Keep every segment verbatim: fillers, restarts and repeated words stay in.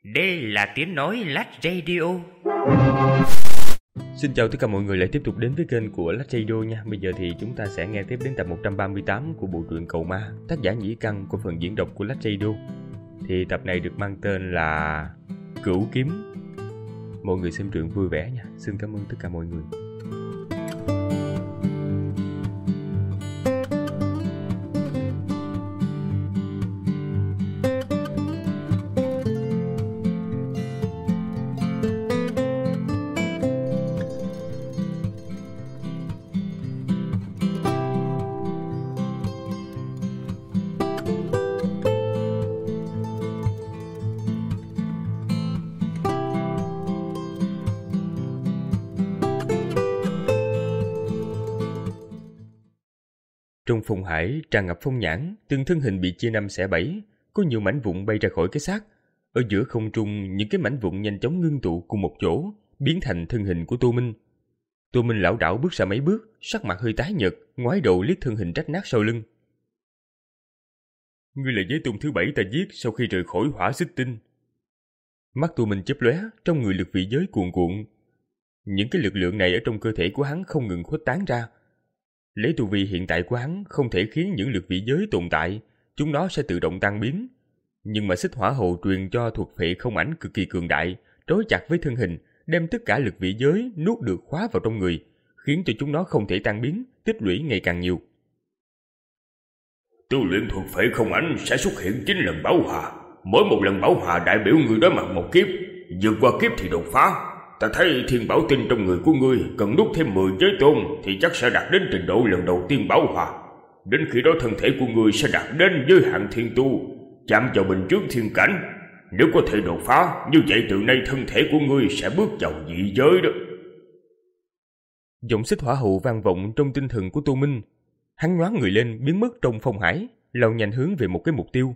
Đây là tiếng nói Lách Radio. Xin chào tất cả mọi người lại tiếp tục đến với kênh của Lách Radio nha. Bây giờ thì chúng ta sẽ nghe tiếp đến tập một trăm ba mươi tám của bộ truyện Cầu Ma, tác giả Nhĩ Căn của phần diễn đọc của Lách Radio. Thì tập này được mang tên là Cửu Kiếm. Mọi người xem truyện vui vẻ nha. Xin cảm ơn tất cả mọi người. Trong phong hải tràn ngập phong nhãn, từng thân hình bị chia năm xẻ bảy, có nhiều mảnh vụn bay ra khỏi cái xác. Ở giữa không trung, những cái mảnh vụn nhanh chóng ngưng tụ cùng một chỗ, biến thành thân hình của Tô Minh. Tô Minh lảo đảo bước ra mấy bước, sắc mặt hơi tái nhợt, ngoái đầu liếc thân hình rách nát sau lưng. Ngươi là giới tôn thứ bảy ta giết sau khi rời khỏi hỏa xích tinh. Mắt Tô Minh chớp lóe, trong người lực vị giới cuồn cuộn. Những cái lực lượng này ở trong cơ thể của hắn không ngừng khuếch tán ra. Lấy tu vi hiện tại của hắn không thể khiến những lực vị giới tồn tại, chúng nó sẽ tự động tan biến. Nhưng mà xích hỏa hồ truyền cho thuật phệ không ảnh cực kỳ cường đại, trói chặt với thân hình, đem tất cả lực vị giới nuốt được khóa vào trong người, khiến cho chúng nó không thể tan biến, tích lũy ngày càng nhiều. Tu luyện thuật phệ không ảnh sẽ xuất hiện chín lần bảo hòa, mỗi một lần bảo hòa đại biểu người đối mặt một kiếp, vượt qua kiếp thì đột phá. Ta thấy thiên bảo tinh trong người của ngươi cần đúc thêm mười giới tôn thì chắc sẽ đạt đến trình độ lần đầu tiên bảo hòa. Đến khi đó thân thể của ngươi sẽ đạt đến giới hạn thiên tu, chạm vào bình chướng thiên cảnh. Nếu có thể đột phá, như vậy từ nay thân thể của ngươi sẽ bước vào dị giới đó. Giọng xích hỏa hầu vang vọng trong tinh thần của Tô Minh. Hắn nhoáng người lên biến mất trong phong hải, lao nhanh hướng về một cái mục tiêu.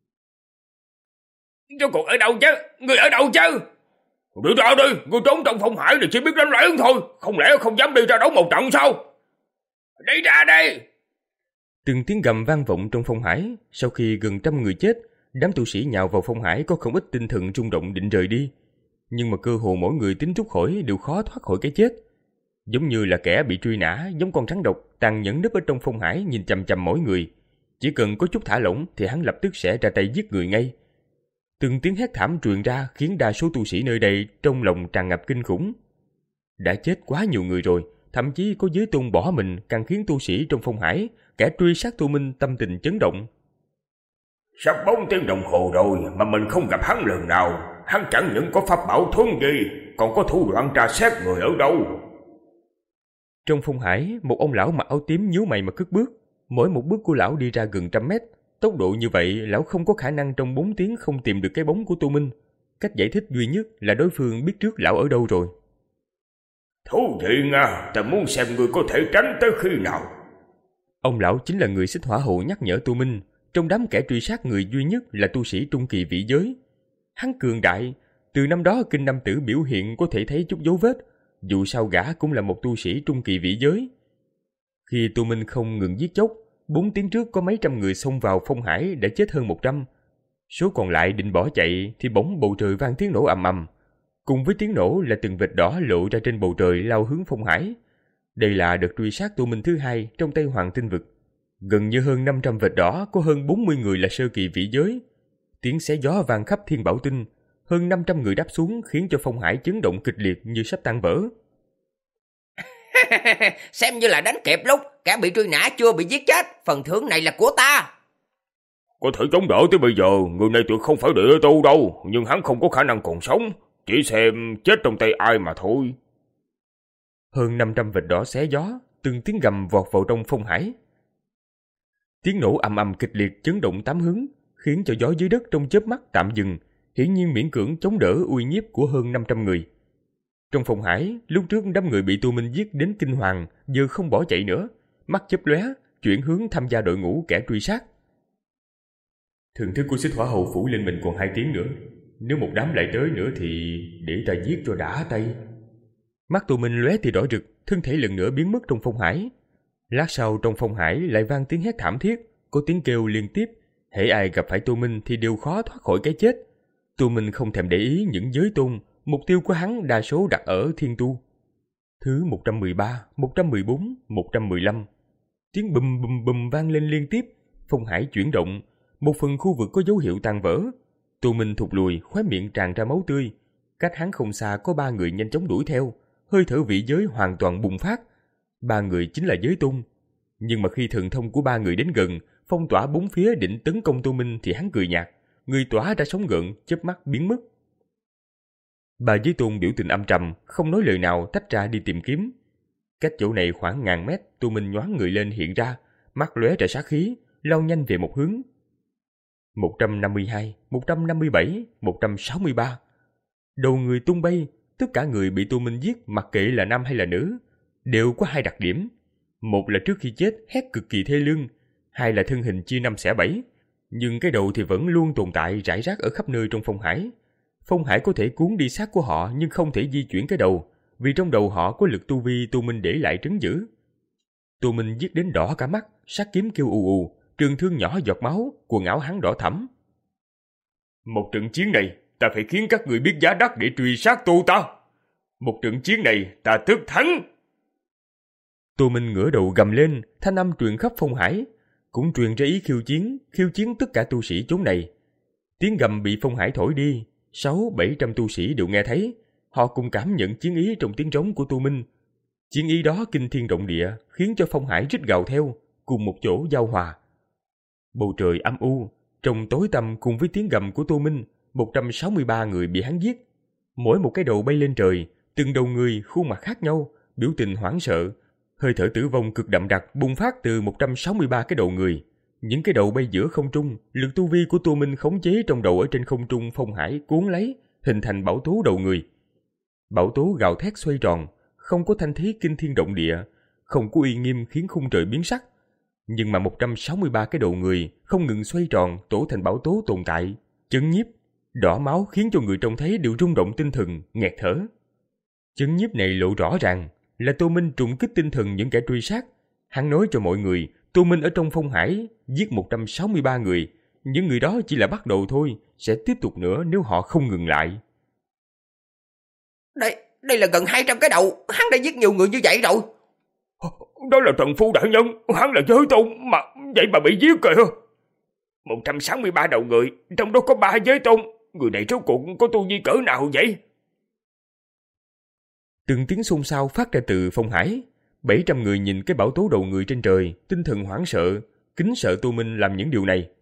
Rốt cuộc ở đâu chứ? Ngươi ở đâu chứ? Đi ra đi, ngươi trốn trong phong hải thì chỉ biết đánh lén thôi, không lẽ không dám đi ra đấu một trận sao? Đi ra đi! Từng tiếng gầm vang vọng trong phong hải. Sau khi gần trăm người chết, đám tu sĩ nhào vào phong hải có không ít tinh thần rung động định rời đi. Nhưng mà cơ hồ mỗi người tính rút khỏi đều khó thoát khỏi cái chết. Giống như là kẻ bị truy nã, giống con rắn độc tàn nhẫn núp ở trong phong hải nhìn chằm chằm mỗi người. Chỉ cần có chút thả lỏng thì hắn lập tức sẽ ra tay giết người ngay. Từng tiếng hét thảm truyền ra khiến đa số tu sĩ nơi đây trong lòng tràn ngập kinh khủng. Đã chết quá nhiều người rồi, thậm chí có giới tôn bỏ mình càng khiến tu sĩ trong phong hải, kẻ truy sát Tô Minh tâm tình chấn động. Sắp bốn tiếng đồng hồ rồi mà mình không gặp hắn lần nào. Hắn chẳng những có pháp bảo thuần gì, còn có thủ đoạn tra xét người ở đâu. Trong phong hải, một ông lão mặc áo tím nhíu mày mà cất bước. Mỗi một bước của lão đi ra gần trăm mét. Tốc độ như vậy, lão không có khả năng trong bốn tiếng không tìm được cái bóng của Tô Minh. Cách giải thích duy nhất là đối phương biết trước lão ở đâu rồi. Thú vị nha, ta muốn xem người có thể tránh tới khi nào. Ông lão chính là người xích hỏa hộ nhắc nhở Tô Minh. Trong đám kẻ truy sát người duy nhất là tu sĩ trung kỳ vị giới. Hắn cường đại, từ năm đó kinh nam tử biểu hiện có thể thấy chút dấu vết. Dù sao gã cũng là một tu sĩ trung kỳ vị giới. Khi Tô Minh không ngừng giết chóc, bốn tiếng trước có mấy trăm người xông vào phong hải đã chết hơn một trăm. Số còn lại định bỏ chạy thì bỗng bầu trời vang tiếng nổ ầm ầm. Cùng với tiếng nổ là từng vệt đỏ lộ ra trên bầu trời lao hướng phong hải. Đây là đợt truy sát Tô Minh thứ hai trong Tây Hoàng Tinh Vực. Gần như hơn năm trăm vệt đỏ có hơn bốn mươi người là sơ kỳ vị giới. Tiếng xé gió vang khắp Thiên Bảo Tinh. Hơn năm trăm người đáp xuống khiến cho phong hải chấn động kịch liệt như sắp tan vỡ. Xem như là đánh kịp lúc kẻ bị truy nã chưa bị giết chết, phần thưởng này là của ta. Có thể chống đỡ tới bây giờ, người này tuyệt không phải địa tu đâu, nhưng hắn không có khả năng còn sống, chỉ xem chết trong tay ai mà thôi. Hơn năm trăm vệt đỏ xé gió, từng tiếng gầm vọt vào trong phong hải. Tiếng nổ ầm ầm kịch liệt chấn động tám hướng, khiến cho gió dưới đất trong chớp mắt tạm dừng, hiển nhiên miễn cưỡng chống đỡ uy nhiếp của hơn năm trăm người. Trong phong hải, lúc trước đám người bị Tô Minh giết đến kinh hoàng, giờ không bỏ chạy nữa, mắt chớp lóe, chuyển hướng tham gia đội ngũ kẻ truy sát. Thưởng thức của xích hỏa hầu phủ lên mình còn hai tiếng nữa, nếu một đám lại tới nữa thì để ta giết cho đã tay. Mắt Tô Minh lóe thì đỏ rực, thân thể lần nữa biến mất trong phong hải. Lát sau trong phong hải lại vang tiếng hét thảm thiết, có tiếng kêu liên tiếp, hễ ai gặp phải Tô Minh thì đều khó thoát khỏi cái chết. Tô Minh không thèm để ý những giới tôn, mục tiêu của hắn đa số đặt ở thiên tu. Thứ một trăm mười ba, một trăm mười bốn, một trăm mười lăm. Tiếng bùm bùm bùm vang lên liên tiếp, phong hải chuyển động, một phần khu vực có dấu hiệu tan vỡ. Tô Minh thụt lùi, khóe miệng tràn ra máu tươi. Cách hắn không xa có ba người nhanh chóng đuổi theo, hơi thở vị giới hoàn toàn bùng phát. Ba người chính là giới tôn. Nhưng mà khi thần thông của ba người đến gần, phong tỏa bốn phía định tấn công Tô Minh thì hắn cười nhạt, người tỏa ra sóng gợn, chớp mắt biến mất. Ba giới tôn biểu tình âm trầm, không nói lời nào, tách ra đi tìm kiếm. Cách chỗ này khoảng ngàn mét, Tô Minh nhoáng người lên hiện ra, mắt lóe ra sát khí, lao nhanh về một hướng. một trăm năm mươi hai, một trăm năm mươi bảy, một trăm sáu mươi ba. Đầu người tung bay, tất cả người bị Tô Minh giết mặc kệ là nam hay là nữ, đều có hai đặc điểm. Một là trước khi chết hét cực kỳ thê lương, hai là thân hình chia năm xẻ bảy, nhưng cái đầu thì vẫn luôn tồn tại rải rác ở khắp nơi trong phong hải. Phong hải có thể cuốn đi xác của họ nhưng không thể di chuyển cái đầu, vì trong đầu họ có lực tu vi Tô Minh để lại trấn giữ. Tô Minh giết đến đỏ cả mắt, sát kiếm kêu ù ù, trường thương nhỏ giọt máu, quần áo hắn đỏ thẫm. Một trận chiến này, ta phải khiến các người biết giá đắt để truy sát Tô ta. Một trận chiến này, ta tất thắng. Tô Minh ngửa đầu gầm lên, thanh âm truyền khắp phong hải, cũng truyền ra ý khiêu chiến, khiêu chiến tất cả tu sĩ chốn này. Tiếng gầm bị phong hải thổi đi, sáu bảy trăm tu sĩ đều nghe thấy, họ cùng cảm nhận chiến ý trong tiếng trống của Tô Minh. Chiến ý đó kinh thiên động địa, khiến cho phong hải rít gào theo, cùng một chỗ giao hòa. Bầu trời âm u, trong tối tăm cùng với tiếng gầm của Tô Minh, một trăm sáu mươi ba người bị hắn giết. Mỗi một cái đầu bay lên trời, từng đầu người khuôn mặt khác nhau, biểu tình hoảng sợ. Hơi thở tử vong cực đậm đặc bùng phát từ một trăm sáu mươi ba cái đầu người. Những cái đầu bay giữa không trung, lực tu vi của Tô Minh khống chế trong đầu ở trên không trung phong hải cuốn lấy, hình thành bão tố đầu người. Bão tố gào thét xoay tròn, không có thanh thế kinh thiên động địa, không có uy nghiêm khiến khung trời biến sắc. Nhưng mà một trăm sáu mươi ba cái đầu người không ngừng xoay tròn tổ thành bão tố tồn tại, chấn nhiếp, đỏ máu khiến cho người trông thấy đều rung động tinh thần, nghẹt thở. Chấn nhiếp này lộ rõ ràng là Tô Minh trùng kích tinh thần những kẻ truy sát. Hắn nói cho mọi người, Tô Minh ở trong phong hải giết một trăm sáu mươi ba người, những người đó chỉ là bắt đầu thôi, sẽ tiếp tục nữa nếu họ không ngừng lại. Đây, đây là gần hai trăm cái đầu, hắn đã giết nhiều người như vậy rồi. Đó là Trần Phu đại nhân, hắn là giới tôn mà, vậy mà bị giết kìa. một trăm sáu mươi ba đầu người, trong đó có ba giới tôn, người này rốt cuộc có tu vi cỡ nào vậy? Từng tiếng xôn xao phát ra từ phong hải. Bảy trăm người nhìn cái bão tố đầu người trên trời, tinh thần hoảng sợ, kính sợ Tô Minh làm những điều này.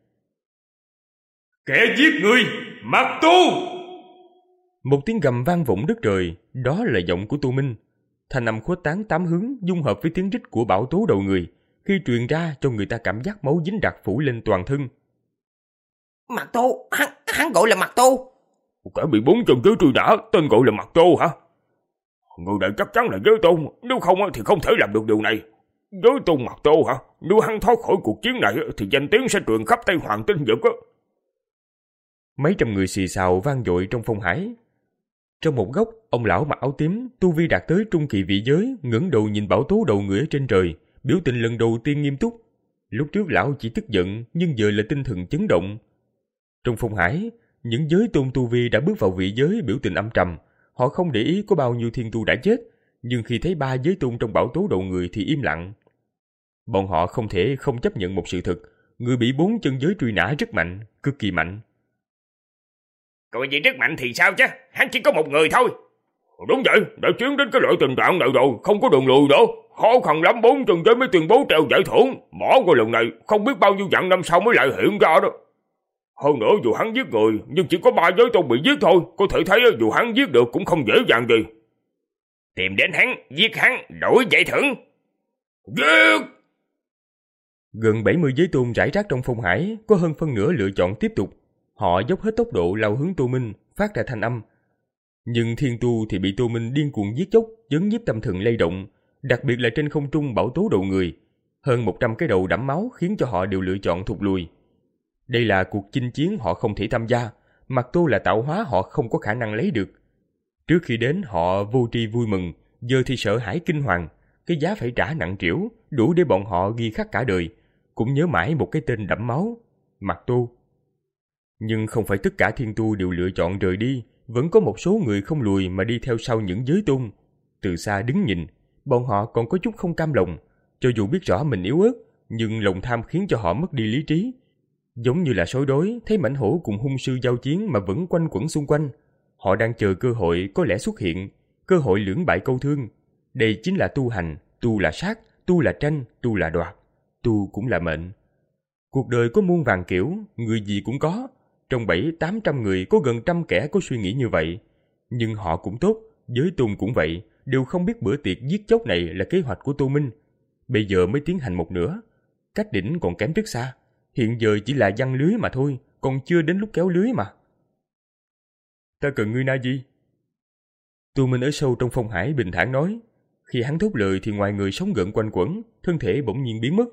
Kẻ giết người, Mặc Tu! Một tiếng gầm vang vọng đất trời, đó là giọng của Tô Minh. Thanh âm khuếch tán tám hướng, dung hợp với tiếng rít của bão tố đầu người, khi truyền ra cho người ta cảm giác máu dính đặc phủ lên toàn thân. Mặc Tu, hắn, hắn gọi là Mặc Tu. Kẻ bị bốn chân giới truy nã, tên gọi là Mặc Tu hả? Người này chắc chắn là giới tôn, nếu không thì không thể làm được điều này. Giới tôn Mặc Tu hả? Nếu hắn thoát khỏi cuộc chiến này thì danh tiếng sẽ truyền khắp Tây Hoàng tinh vực á. Mấy trăm người xì xào vang dội trong phong hải. Trong một góc, ông lão mặc áo tím, tu vi đạt tới trung kỳ vị giới, ngẩng đầu nhìn bão tố đầu người ở trên trời, biểu tình lần đầu tiên nghiêm túc. Lúc trước lão chỉ tức giận, nhưng giờ là tinh thần chấn động. Trong phong hải, những giới tôn tu vi đã bước vào vị giới biểu tình âm trầm. Họ không để ý có bao nhiêu thiên tu đã chết, nhưng khi thấy ba giới tôn trong bão tố đầu người thì im lặng. Bọn họ không thể không chấp nhận một sự thật, người bị bốn chân giới truy nã rất mạnh, cực kỳ mạnh. Còn gì rất mạnh thì sao chứ, hắn chỉ có một người thôi. Đúng vậy, đã chiến đến cái loại tình trạng này rồi, không có đường lùi nữa. Khó khăn lắm bốn chân giới mới tuyên bố treo giải thưởng, bỏ qua lần này không biết bao nhiêu vạn năm sau mới lại hiện ra đó. Hơn nữa dù hắn giết người, nhưng chỉ có ba giới tôn bị giết thôi, có thể thấy dù hắn giết được cũng không dễ dàng gì. Tìm đến hắn, giết hắn, đổi giải thưởng. Giết! Gần bảy mươi giới tôn rải rác trong phong hải, có hơn phân nửa lựa chọn tiếp tục. Họ dốc hết tốc độ lao hướng Tô Minh, phát ra thanh âm. Nhưng thiên tu thì bị Tô Minh điên cuồng giết chóc, chấn nhiếp tâm thần lay động, đặc biệt là trên không trung bão tố đầu người. Hơn một trăm cái đầu đẫm máu khiến cho họ đều lựa chọn thụt lùi. Đây là cuộc chinh chiến họ không thể tham gia, Mặc Tu là tạo hóa họ không có khả năng lấy được. Trước khi đến họ vô tri vui mừng, giờ thì sợ hãi kinh hoàng, cái giá phải trả nặng trĩu, đủ để bọn họ ghi khắc cả đời, cũng nhớ mãi một cái tên đẫm máu, Mặc Tu. Nhưng không phải tất cả thiên tu đều lựa chọn rời đi, vẫn có một số người không lùi mà đi theo sau những giới tôn. Từ xa đứng nhìn, bọn họ còn có chút không cam lòng, cho dù biết rõ mình yếu ớt, nhưng lòng tham khiến cho họ mất đi lý trí. Giống như là sói đói thấy mãnh hổ cùng hung sư giao chiến mà vẫn quanh quẩn xung quanh. Họ đang chờ cơ hội có lẽ xuất hiện, cơ hội lưỡng bại câu thương. Đây chính là tu hành, tu là sát, tu là tranh, tu là đoạt, tu cũng là mệnh. Cuộc đời có muôn vàn kiểu, người gì cũng có. Trong bảy tám trăm người có gần trăm kẻ có suy nghĩ như vậy. Nhưng họ cũng tốt, giới tôn cũng vậy, đều không biết bữa tiệc giết chóc này là kế hoạch của Tô Minh. Bây giờ mới tiến hành một nửa, cách đỉnh còn kém rất xa. Hiện giờ chỉ là giăng lưới mà thôi, còn chưa đến lúc kéo lưới mà. Ta cần ngươi na gì? Tô Minh ở sâu trong phong hải bình thản nói. Khi hắn thốt lời thì ngoài người sóng gợn quanh quẩn, thân thể bỗng nhiên biến mất.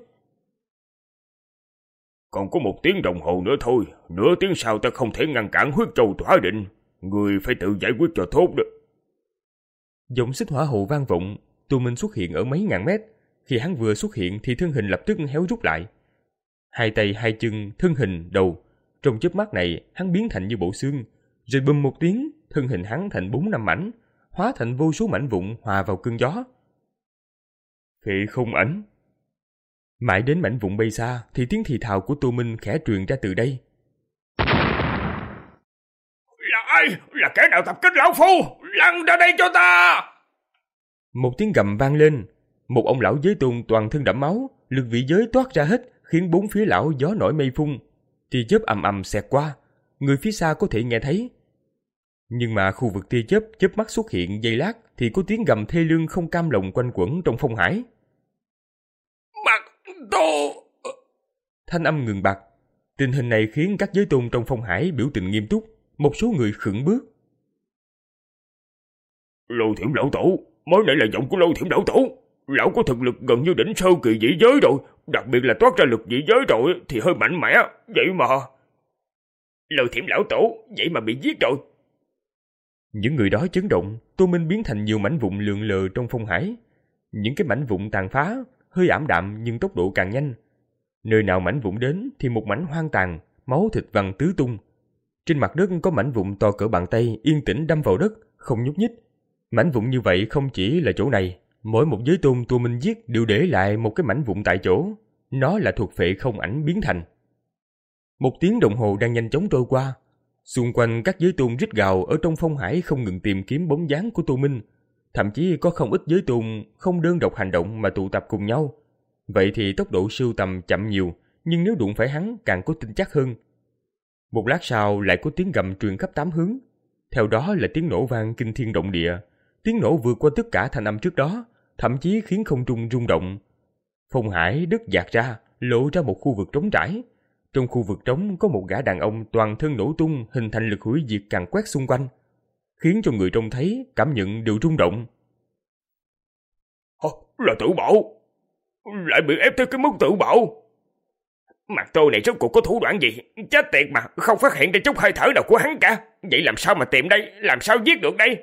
Còn có một tiếng đồng hồ nữa thôi, nửa tiếng sau ta không thể ngăn cản huyết châu tỏa định. Người phải tự giải quyết cho tốt đó. Giọng xích hỏa hồ vang vọng. Tô Minh xuất hiện ở mấy ngàn mét. Khi hắn vừa xuất hiện thì thân hình lập tức héo rút lại. Hai tay hai chân, thân hình, đầu. Trong chớp mắt này hắn biến thành như bộ xương. Rồi bùm một tiếng, thân hình hắn thành bốn năm mảnh, hóa thành vô số mảnh vụn hòa vào cơn gió. Phệ không ảnh. Mãi đến mảnh vụn bay xa thì tiếng thì thào của Tô Minh khẽ truyền ra từ đây. Là ai? Là kẻ nào tập kích lão phu? Lăn ra đây cho ta! Một tiếng gầm vang lên. Một ông lão giới tôn toàn thân đẫm máu, lực vị giới toát ra hết, khiến bốn phía lão gió nổi mây phun. Tia chớp ầm ầm xẹt qua, người phía xa có thể nghe thấy. Nhưng mà khu vực tia chớp chớp mắt xuất hiện giây lát thì có tiếng gầm thê lương không cam lòng quanh quẩn trong phong hải. Mặt Tô! Thanh âm ngừng bặt. Tình hình này khiến các giới tôn trong phong hải biểu tình nghiêm túc, một số người khựng bước. Lô Thiểm lão tổ, mới nãy là giọng của Lô Thiểm lão tổ. Lão có thực lực gần như đỉnh sơ kỳ dị giới rồi, đặc biệt là toát ra lực dị giới rồi thì hơi mạnh mẽ, vậy mà. Lô Thiểm lão tổ, vậy mà bị giết rồi. Những người đó chấn động, Tô Minh biến thành nhiều mảnh vụn lượn lờ trong phong hải. Những cái mảnh vụn tàn phá, hơi ảm đạm nhưng tốc độ càng nhanh. Nơi nào mảnh vụn đến thì một mảnh hoang tàn, máu thịt văng tứ tung. Trên mặt đất có mảnh vụn to cỡ bàn tay yên tĩnh đâm vào đất, không nhúc nhích. Mảnh vụn như vậy không chỉ là chỗ này, mỗi một giới tôn Tô Minh giết đều để lại một cái mảnh vụn tại chỗ. Nó là thuộc phệ không ảnh biến thành. Một tiếng đồng hồ đang nhanh chóng trôi qua. Xung quanh các giới tôn rít gào ở trong phong hải không ngừng tìm kiếm bóng dáng của Tô Minh. Thậm chí có không ít giới tôn không đơn độc hành động mà tụ tập cùng nhau. Vậy thì tốc độ sưu tầm chậm nhiều, nhưng nếu đụng phải hắn càng có tin chắc hơn. Một lát sau lại có tiếng gầm truyền khắp tám hướng. Theo đó là tiếng nổ vang kinh thiên động địa. Tiếng nổ vượt qua tất cả thanh âm trước đó, thậm chí khiến không trung rung động. Phong hải đứt dạt ra, lộ ra một khu vực trống trải. Trong khu vực trống có một gã đàn ông toàn thân nổ tung hình thành lực hủy diệt càn quét xung quanh, khiến cho người trông thấy cảm nhận đều rung động. Hả? Là tự bạo? Lại bị ép tới cái mức tự bạo? Mặt Tô này rốt cuộc có thủ đoạn gì? Chết tiệt mà, không phát hiện ra chút hơi thở nào của hắn cả. Vậy làm sao mà tìm đây? Làm sao giết được đây?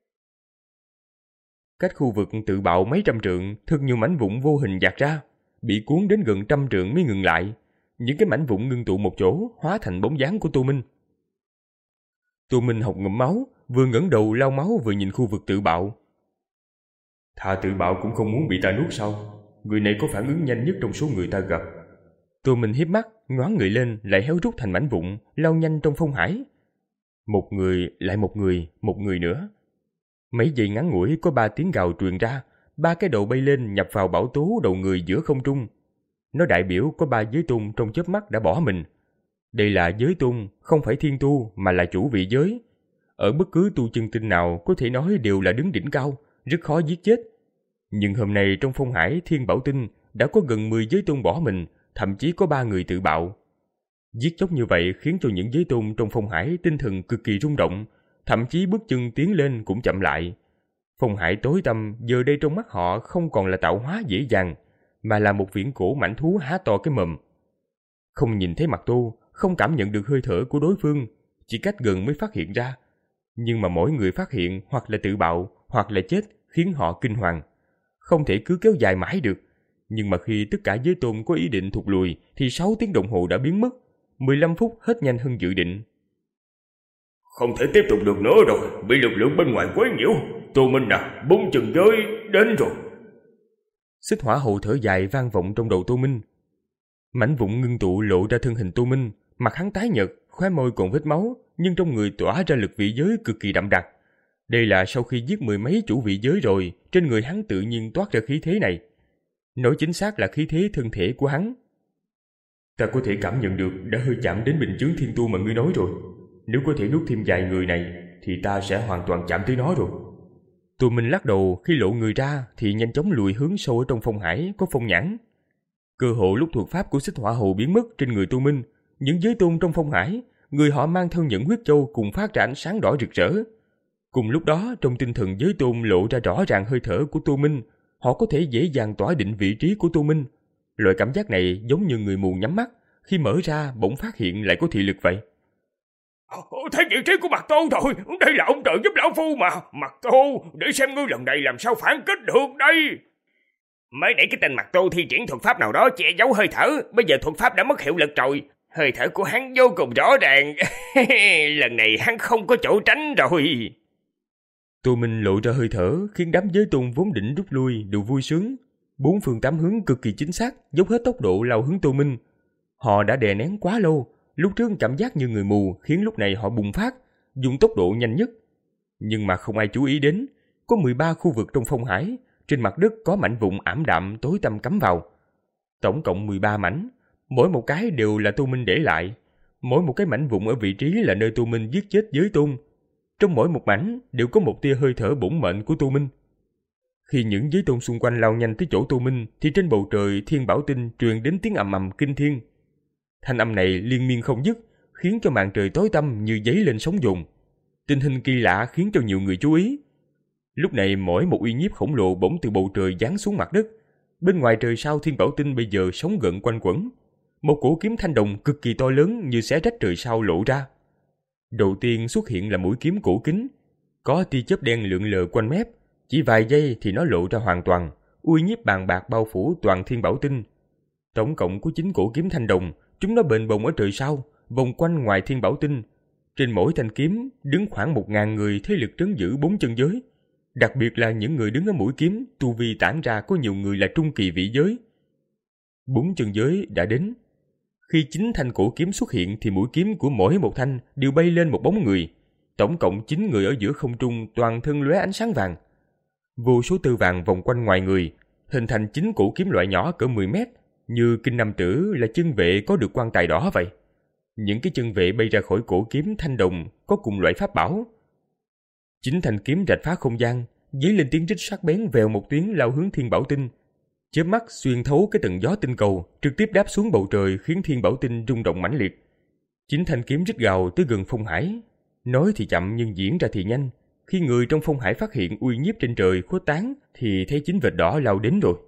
Cách khu vực tự bạo mấy trăm trượng, thật nhiều mảnh vụn vô hình dạt ra, bị cuốn đến gần trăm trượng mới ngừng lại. Những cái mảnh vụn ngưng tụ một chỗ, hóa thành bóng dáng của Tô Minh. Tô Minh hộc ngụm máu, vừa ngẩng đầu lau máu vừa nhìn khu vực tự bạo. Thà tự bạo cũng không muốn bị ta nuốt sao? Người này có phản ứng nhanh nhất trong số người ta gặp. Tô Minh hiếp mắt, nhoáng người lên, lại héo rút thành mảnh vụn, lao nhanh trong phong hải. Một người, lại một người, một người nữa. Mấy giây ngắn ngủi có ba tiếng gào truyền ra, ba cái đầu bay lên nhập vào bảo tố đầu người giữa không trung. Nó đại biểu có ba giới tôn trong chớp mắt đã bỏ mình. Đây là giới tôn, không phải thiên tu mà là chủ vị giới. Ở bất cứ tu chân tinh nào có thể nói đều là đứng đỉnh cao, rất khó giết chết. Nhưng hôm nay trong phong hải thiên bảo tinh đã có gần mười giới tôn bỏ mình, thậm chí có ba người tự bạo. Giết chóc như vậy khiến cho những giới tôn trong phong hải tinh thần cực kỳ rung động, thậm chí bước chân tiến lên cũng chậm lại. Phong hải tối tăm giờ đây trong mắt họ không còn là tạo hóa dễ dàng, mà là một viễn cổ mãnh thú há to cái mồm. Không nhìn thấy mặt Tô, không cảm nhận được hơi thở của đối phương, chỉ cách gần mới phát hiện ra. Nhưng mà mỗi người phát hiện hoặc là tự bạo, hoặc là chết khiến họ kinh hoàng. Không thể cứ kéo dài mãi được. Nhưng mà khi tất cả giới tôn có ý định thụt lùi thì sáu tiếng đồng hồ đã biến mất. mười lăm phút hết nhanh hơn dự định. Không thể tiếp tục được nữa rồi, bị lực lượng bên ngoài quấy nhiễu. Tô Minh à, bốn chân giới đến rồi. Xích hỏa hầu thở dài vang vọng trong đầu Tô Minh. Mảnh vụn ngưng tụ lộ ra thân hình Tô Minh, mặt hắn tái nhợt, khóe môi còn vết máu, nhưng trong người tỏa ra lực vị giới cực kỳ đậm đặc. Đây là sau khi giết mười mấy chủ vị giới rồi, trên người hắn tự nhiên toát ra khí thế này. Nói chính xác là khí thế thân thể của hắn. Ta có thể cảm nhận được đã hơi chạm đến bình chướng thiên tu mà ngươi nói rồi. Nếu có thể nuốt thêm vài người này, thì ta sẽ hoàn toàn chạm tới nó rồi. Tô Minh lắc đầu, khi lộ người ra thì nhanh chóng lùi hướng sâu ở trong phong hải có phong nhãn. Cơ hội lúc thuật pháp của xích hỏa hầu biến mất trên người Tô Minh, những giới tôn trong phong hải, người họ mang theo những huyết châu cùng phát ra ánh sáng đỏ rực rỡ. Cùng lúc đó, trong tinh thần giới tôn lộ ra rõ ràng hơi thở của Tô Minh, họ có thể dễ dàng tỏa định vị trí của Tô Minh. Loại cảm giác này giống như người mù nhắm mắt, khi mở ra bỗng phát hiện lại có thị lực vậy. Thấy vị trí của Mạc Tô rồi, đây là ông trời giúp lão phu mà. Mạc Tô, để xem ngươi lần này làm sao phản kích được đây. Mới để cái tên Mạc Tô thi triển thuật pháp nào đó che giấu hơi thở, bây giờ thuật pháp đã mất hiệu lực rồi. Hơi thở của hắn vô cùng rõ ràng. Lần này hắn không có chỗ tránh rồi. Tô Minh lộ ra hơi thở, khiến đám giới tôn vốn định rút lui đều vui sướng. Bốn phương tám hướng cực kỳ chính xác, dốc hết tốc độ lao hướng Tô Minh. Họ đã đè nén quá lâu, lúc trước cảm giác như người mù khiến lúc này họ bùng phát, dùng tốc độ nhanh nhất. Nhưng mà không ai chú ý đến, có mười ba khu vực trong phong hải, trên mặt đất có mảnh vụn ảm đạm tối tăm cắm vào. Tổng cộng mười ba mảnh, mỗi một cái đều là Tô Minh để lại. Mỗi một cái mảnh vụn ở vị trí là nơi Tô Minh giết chết giới tôn. Trong mỗi một mảnh đều có một tia hơi thở bổn mệnh của Tô Minh. Khi những giới tôn xung quanh lao nhanh tới chỗ Tô Minh, thì trên bầu trời Thiên Bảo Tinh truyền đến tiếng ầm ầm kinh thiên. Thanh âm này liên miên không dứt, khiến cho màn trời tối tăm như dấy lên sóng dồn. Tình hình kỳ lạ khiến cho nhiều người chú ý. Lúc này mỗi một uy nhiếp khổng lồ bỗng từ bầu trời giáng xuống mặt đất. Bên ngoài trời sao Thiên Bảo Tinh bây giờ sóng gợn quanh quẩn. Một cổ kiếm thanh đồng cực kỳ to lớn như xé rách trời sao lộ ra. Đầu tiên xuất hiện là mũi kiếm cổ kính, có tia chớp đen lượn lờ quanh mép, chỉ vài giây thì nó lộ ra hoàn toàn, uy nhiếp bàn bạc bao phủ toàn Thiên Bảo Tinh. Tổng cộng có chín cổ kiếm thanh đồng, chúng nó bền bồng ở trời sao, vòng quanh ngoài Thiên Bảo Tinh. Trên mỗi thanh kiếm đứng khoảng một ngàn người thế lực trấn giữ bốn chân giới. Đặc biệt là những người đứng ở mũi kiếm, tu vi tản ra có nhiều người là trung kỳ vị giới. Bốn chân giới đã đến. Khi chín thanh cổ kiếm xuất hiện thì mũi kiếm của mỗi một thanh đều bay lên một bóng người. Tổng cộng chín người ở giữa không trung toàn thân lóe ánh sáng vàng. Vô số tơ vàng vòng quanh ngoài người, hình thành chín cổ kiếm loại nhỏ cỡ mười mét, như kinh nam tử là chân vệ có được quan tài đỏ vậy. Những cái chân vệ bay ra khỏi cổ kiếm thanh đồng có cùng loại pháp bảo. Chín thanh kiếm rạch phá không gian, dấy lên tiếng rít sắc bén vèo một tiếng lao hướng Thiên Bảo Tinh. Chớp mắt xuyên thấu cái tầng gió tinh cầu, trực tiếp đáp xuống bầu trời khiến Thiên Bảo Tinh rung động mãnh liệt. Chín thanh kiếm rít gào tới gần phong hải. Nói thì chậm nhưng diễn ra thì nhanh. Khi người trong phong hải phát hiện uy nhiếp trên trời khuếch tán thì thấy chín vệt đỏ lao đến rồi.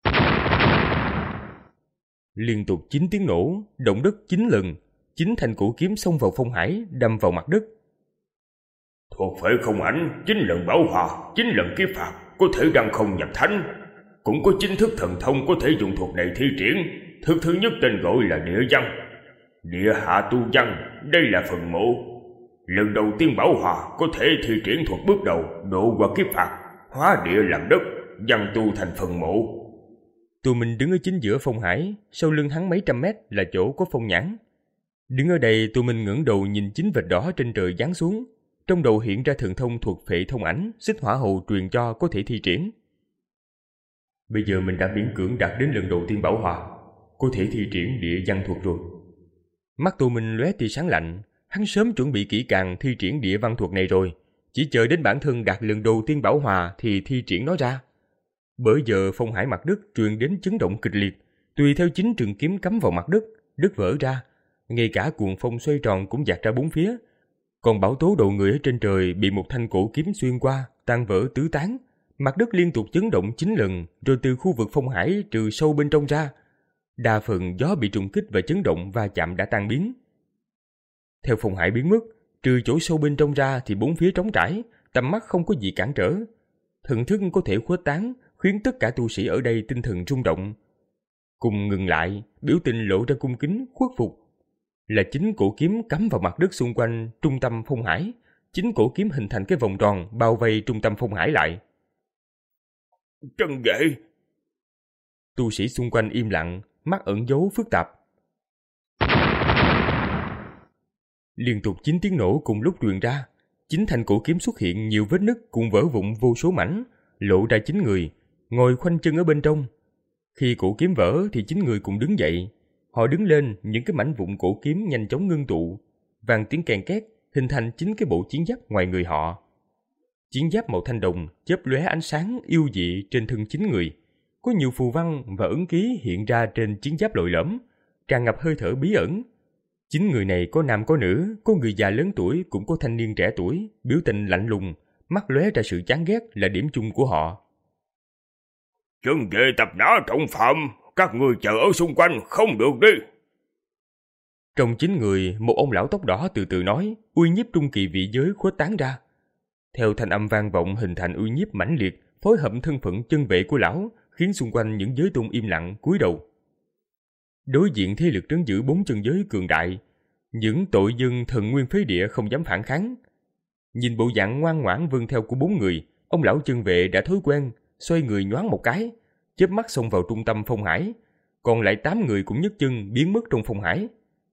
Liên tục chín tiếng nổ, động đất chín lần, chín thanh cổ kiếm xông vào phong hải, đâm vào mặt đất. Thuộc phệ không ảnh, chín lần bảo hòa, chín lần kiếp phạt, có thể đăng không nhập thánh. Cũng có chính thức thần thông có thể dùng thuật này thi triển. Thức thứ nhất tên gọi là địa văn. Địa hạ tu văn, đây là phần mộ. Lần đầu tiên bảo hòa có thể thi triển thuật bước đầu, độ qua kiếp phạt, hóa địa làm đất, văn tu thành phần mộ. Tụi mình đứng ở chính giữa phong hải, sau lưng hắn mấy trăm mét là chỗ có phong nhãn. Đứng ở đây tụi mình ngẩng đầu nhìn chín vệt đỏ trên trời giáng xuống. Trong đầu hiện ra thần thông thuật phệ thông ảnh, xích hỏa hầu truyền cho có thể thi triển. Bây giờ mình đã miễn cưỡng đạt đến lần đầu tiên bảo hòa, có thể thi triển địa văn thuật rồi. Mắt Tô Minh lóe tia sáng lạnh, hắn sớm chuẩn bị kỹ càng thi triển địa văn thuật này rồi, chỉ chờ đến bản thân đạt lần đầu tiên bảo hòa thì thi triển nó ra. Bởi giờ phong hải mặt đất truyền đến chấn động kịch liệt, tùy theo chín trường kiếm cắm vào mặt đất, đất vỡ ra, ngay cả cuồng phong xoay tròn cũng dạt ra bốn phía. Còn bảo tố đầu người ở trên trời bị một thanh cổ kiếm xuyên qua, tan vỡ tứ tán. Mặt đất liên tục chấn động chín lần, rồi từ khu vực phong hải trừ sâu bên trong ra. Đa phần gió bị trùng kích và chấn động va chạm đã tan biến. Theo phong hải biến mất, trừ chỗ sâu bên trong ra thì bốn phía trống trải, tầm mắt không có gì cản trở. Thần thức có thể khuếch tán, khiến tất cả tu sĩ ở đây tinh thần rung động. Cùng ngừng lại, biểu tình lộ ra cung kính, khuất phục. là chính cổ kiếm cắm vào mặt đất xung quanh trung tâm phong hải. Chính cổ kiếm hình thành cái vòng tròn bao vây trung tâm phong hải lại. Chân vệ! Tu sĩ xung quanh im lặng, mắt ẩn dấu phức tạp. Liên tục chín tiếng nổ cùng lúc truyền ra. Chính thanh cổ kiếm xuất hiện nhiều vết nứt cùng vỡ vụn vô số mảnh, lộ ra chín người, ngồi khoanh chân ở bên trong. Khi cổ kiếm vỡ thì chín người cùng đứng dậy. Họ đứng lên, những cái mảnh vụn cổ kiếm nhanh chóng ngưng tụ, vang tiếng kèn két, hình thành chính cái bộ chiến giáp ngoài người họ. Chiến giáp màu thanh đồng chớp lóe ánh sáng yêu dị trên thân chín người. Có nhiều phù văn và ấn ký hiện ra trên chiến giáp lồi lõm, tràn ngập hơi thở bí ẩn. Chín người này có nam có nữ, có người già lớn tuổi cũng có thanh niên trẻ tuổi, biểu tình lạnh lùng, mắt lóe ra sự chán ghét là điểm chung của họ. Chân vệ tập nã trọng phạm, các người chờ ở xung quanh không được đi. Trong chín người, một ông lão tóc đỏ từ từ nói, uy nhiếp trung kỳ vị giới khuếch tán ra. Theo thanh âm vang vọng hình thành uy nhiếp mãnh liệt, phối hợp thân phận chân vệ của lão, khiến xung quanh những giới tôn im lặng cúi đầu. Đối diện thế lực trấn giữ bốn chân giới cường đại, những tội dân thần nguyên phế địa không dám phản kháng. Nhìn bộ dạng ngoan ngoãn vâng theo của bốn người, ông lão chân vệ đã thói quen, xoay người nhoáng một cái, chớp mắt xông vào trung tâm phong hải, còn lại tám người cũng nhấc chân biến mất trong phong hải.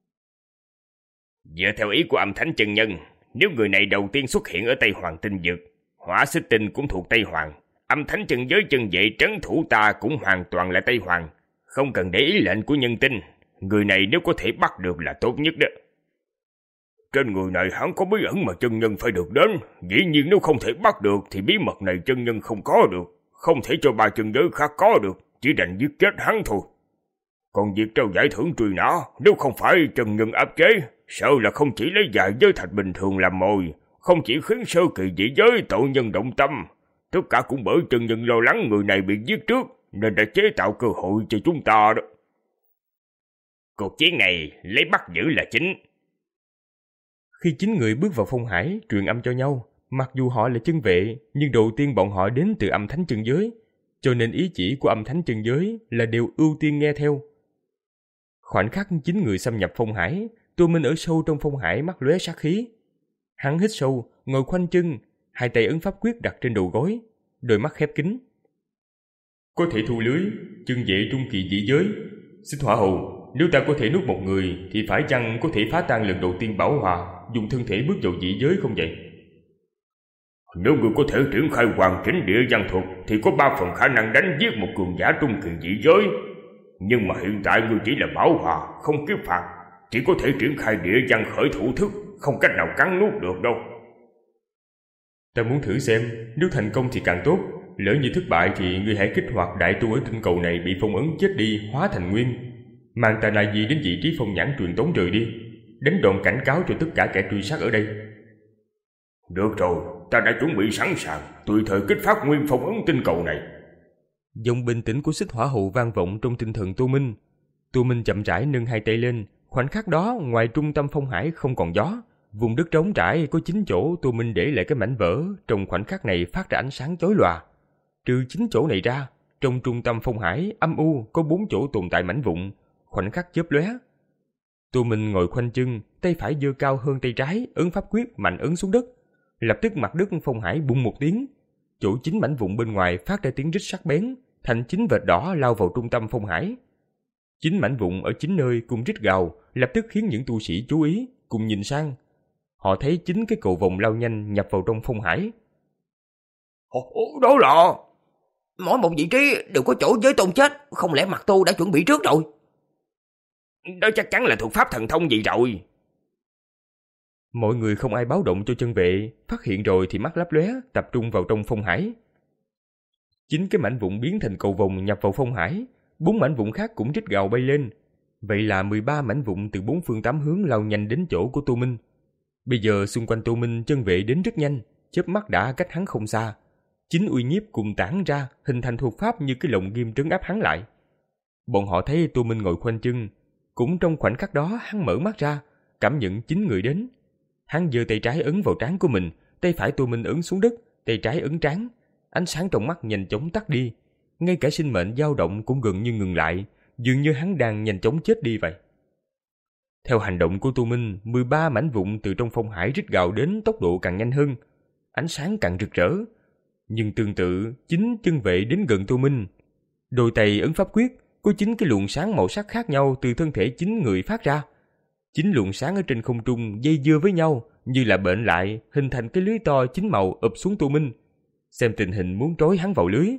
Dựa theo ý của Âm Thánh chân nhân, nếu người này đầu tiên xuất hiện ở Tây Hoàng tinh vực, Hỏa Xích Tinh cũng thuộc Tây Hoàng, Âm Thánh chân giới chân vệ trấn thủ ta cũng hoàn toàn là Tây Hoàng, không cần để ý lệnh của nhân tinh. Người này nếu có thể bắt được là tốt nhất đó. Trên người này hắn có bí ẩn mà chân nhân phải được đến, dĩ nhiên nếu không thể bắt được thì bí mật này chân nhân không có được, không thể cho ba chân giới khác có được, chỉ đành giết chết hắn thôi. Còn việc trao giải thưởng truy nã, nếu không phải chân nhân áp chế, sợ là không chỉ lấy vài giới thạch bình thường làm mồi, không chỉ khiến sơ kỳ dị giới tội nhân động tâm, tất cả cũng bởi chân nhân lo lắng người này bị giết trước, nên đã chế tạo cơ hội cho chúng ta đó. Cuộc chiến này lấy bắt giữ là chính. Khi chín người bước vào phong hải truyền âm cho nhau, mặc dù họ là chân vệ, nhưng đầu tiên bọn họ đến từ Âm Thánh chân giới, cho nên ý chỉ của Âm Thánh chân giới là đều ưu tiên nghe theo. Khoảnh khắc chín người xâm nhập phong hải, Tô Minh ở sâu trong phong hải mắt lóe sát khí. Hắn hít sâu, ngồi khoanh chân, hai tay ấn pháp quyết đặt trên đầu gối, đôi mắt khép kín. Có thể thu lưới, chân vệ trung kỳ dị giới. Xích Hỏa Hầu, nếu ta có thể nuốt một người thì phải chăng có thể phá tan lần đầu tiên Bảo Hòa, dùng thân thể bước vào dị giới không vậy? Nếu người có thể triển khai hoàn chỉnh địa văn thuật thì có ba phần khả năng đánh giết một cường giả trung kỳ dị giới. Nhưng mà hiện tại người chỉ là Bảo Hòa, không kiếp phạt, chỉ có thể triển khai địa văn khởi thủ thức, không cách nào cắn nuốt được đâu. Ta muốn thử xem, nếu thành công thì càng tốt, lỡ như thất bại thì ngươi hãy kích hoạt đại tu ở tinh cầu này bị phong ấn chết đi, hóa thành nguyên, mang ta là gì đến vị trí phong nhãn truyền tống rời đi, đánh đòn cảnh cáo cho tất cả kẻ truy sát ở đây. Được rồi, ta đã chuẩn bị sẵn sàng, tùy thời kích phát nguyên phong ấn tinh cầu này. Giọng bình tĩnh của Xích Hỏa Hầu vang vọng trong tinh thần Tô Minh. Tô Minh chậm rãi nâng hai tay lên, khoảnh khắc đó ngoài trung tâm phong hải không còn gió, vùng đất trống trải có chín chỗ Tô Minh để lại cái mảnh vỡ, trong khoảnh khắc này phát ra ánh sáng chói lòa. Trừ chín chỗ này ra, trong trung tâm phong hải âm u có bốn chỗ tồn tại mảnh vụn, khoảnh khắc chớp lóe. Tô Minh ngồi khoanh chân, tay phải giơ cao hơn tay trái, ấn pháp quyết mạnh ấn xuống đất. Lập tức mặt đất phong hải bùng một tiếng, chỗ chín mảnh vụn bên ngoài phát ra tiếng rít sắc bén, thành chín vệt đỏ lao vào trung tâm phong hải. Chín mảnh vụn ở chín nơi cùng rít gào, lập tức khiến những tu sĩ chú ý, cùng nhìn sang. Họ thấy chín cái cầu vòng lao nhanh nhập vào trong phong hải. Ồ, đó là... Mỗi một vị trí đều có chỗ giới tôn chết, không lẽ Mặt Tu đã chuẩn bị trước rồi? Đó chắc chắn là thuật pháp thần thông gì rồi. Mọi người không ai báo động cho chân vệ, phát hiện rồi thì mắt lấp lóe, tập trung vào trong phong hải. Chín cái mảnh vụn biến thành cầu vòng nhập vào phong hải, bốn mảnh vụn khác cũng rít gào bay lên. Vậy là mười ba mảnh vụn từ bốn phương tám hướng lao nhanh đến chỗ của Tô Minh. Bây giờ xung quanh Tô Minh chân vệ đến rất nhanh, chớp mắt đã cách hắn không xa. Chín uy nhiếp cùng tản ra, hình thành thuật pháp như cái lồng ghim trấn áp hắn lại. Bọn họ thấy Tô Minh ngồi khoanh chân, cũng trong khoảnh khắc đó hắn mở mắt ra, cảm nhận chín người đến. Hắn giơ tay trái ấn vào trán của mình, tay phải Tô Minh ấn xuống đất, tay trái ấn trán. Ánh sáng trong mắt nhanh chóng tắt đi, ngay cả sinh mệnh dao động cũng gần như ngừng lại, dường như hắn đang nhanh chóng chết đi vậy. Theo hành động của Tô Minh, mười ba mảnh vụn từ trong phong hải rít gào đến tốc độ càng nhanh hơn, ánh sáng càng rực rỡ. Nhưng tương tự, chính chân vệ đến gần Tô Minh. Đôi tay ấn pháp quyết, có chín cái luồng sáng màu sắc khác nhau từ thân thể chín người phát ra. Chín luồng sáng ở trên không trung dây dưa với nhau, như là bệnh lại, hình thành cái lưới to chín màu ụp xuống Tô Minh. Xem tình hình muốn trói hắn vào lưới.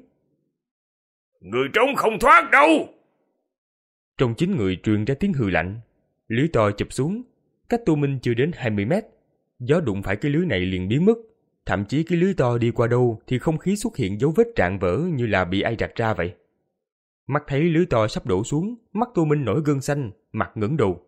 Người trốn không thoát đâu! Trong chín người truyền ra tiếng hừ lạnh. Lưới to chụp xuống, cách Tô Minh chưa đến hai mươi mét. Gió đụng phải cái lưới này liền biến mất. Thậm chí cái lưới to đi qua đâu thì không khí xuất hiện dấu vết rạn vỡ như là bị ai rạch ra vậy. Mắt thấy lưới to sắp đổ xuống, mắt Tô Minh nổi gân xanh, mặt ngẩng đầu.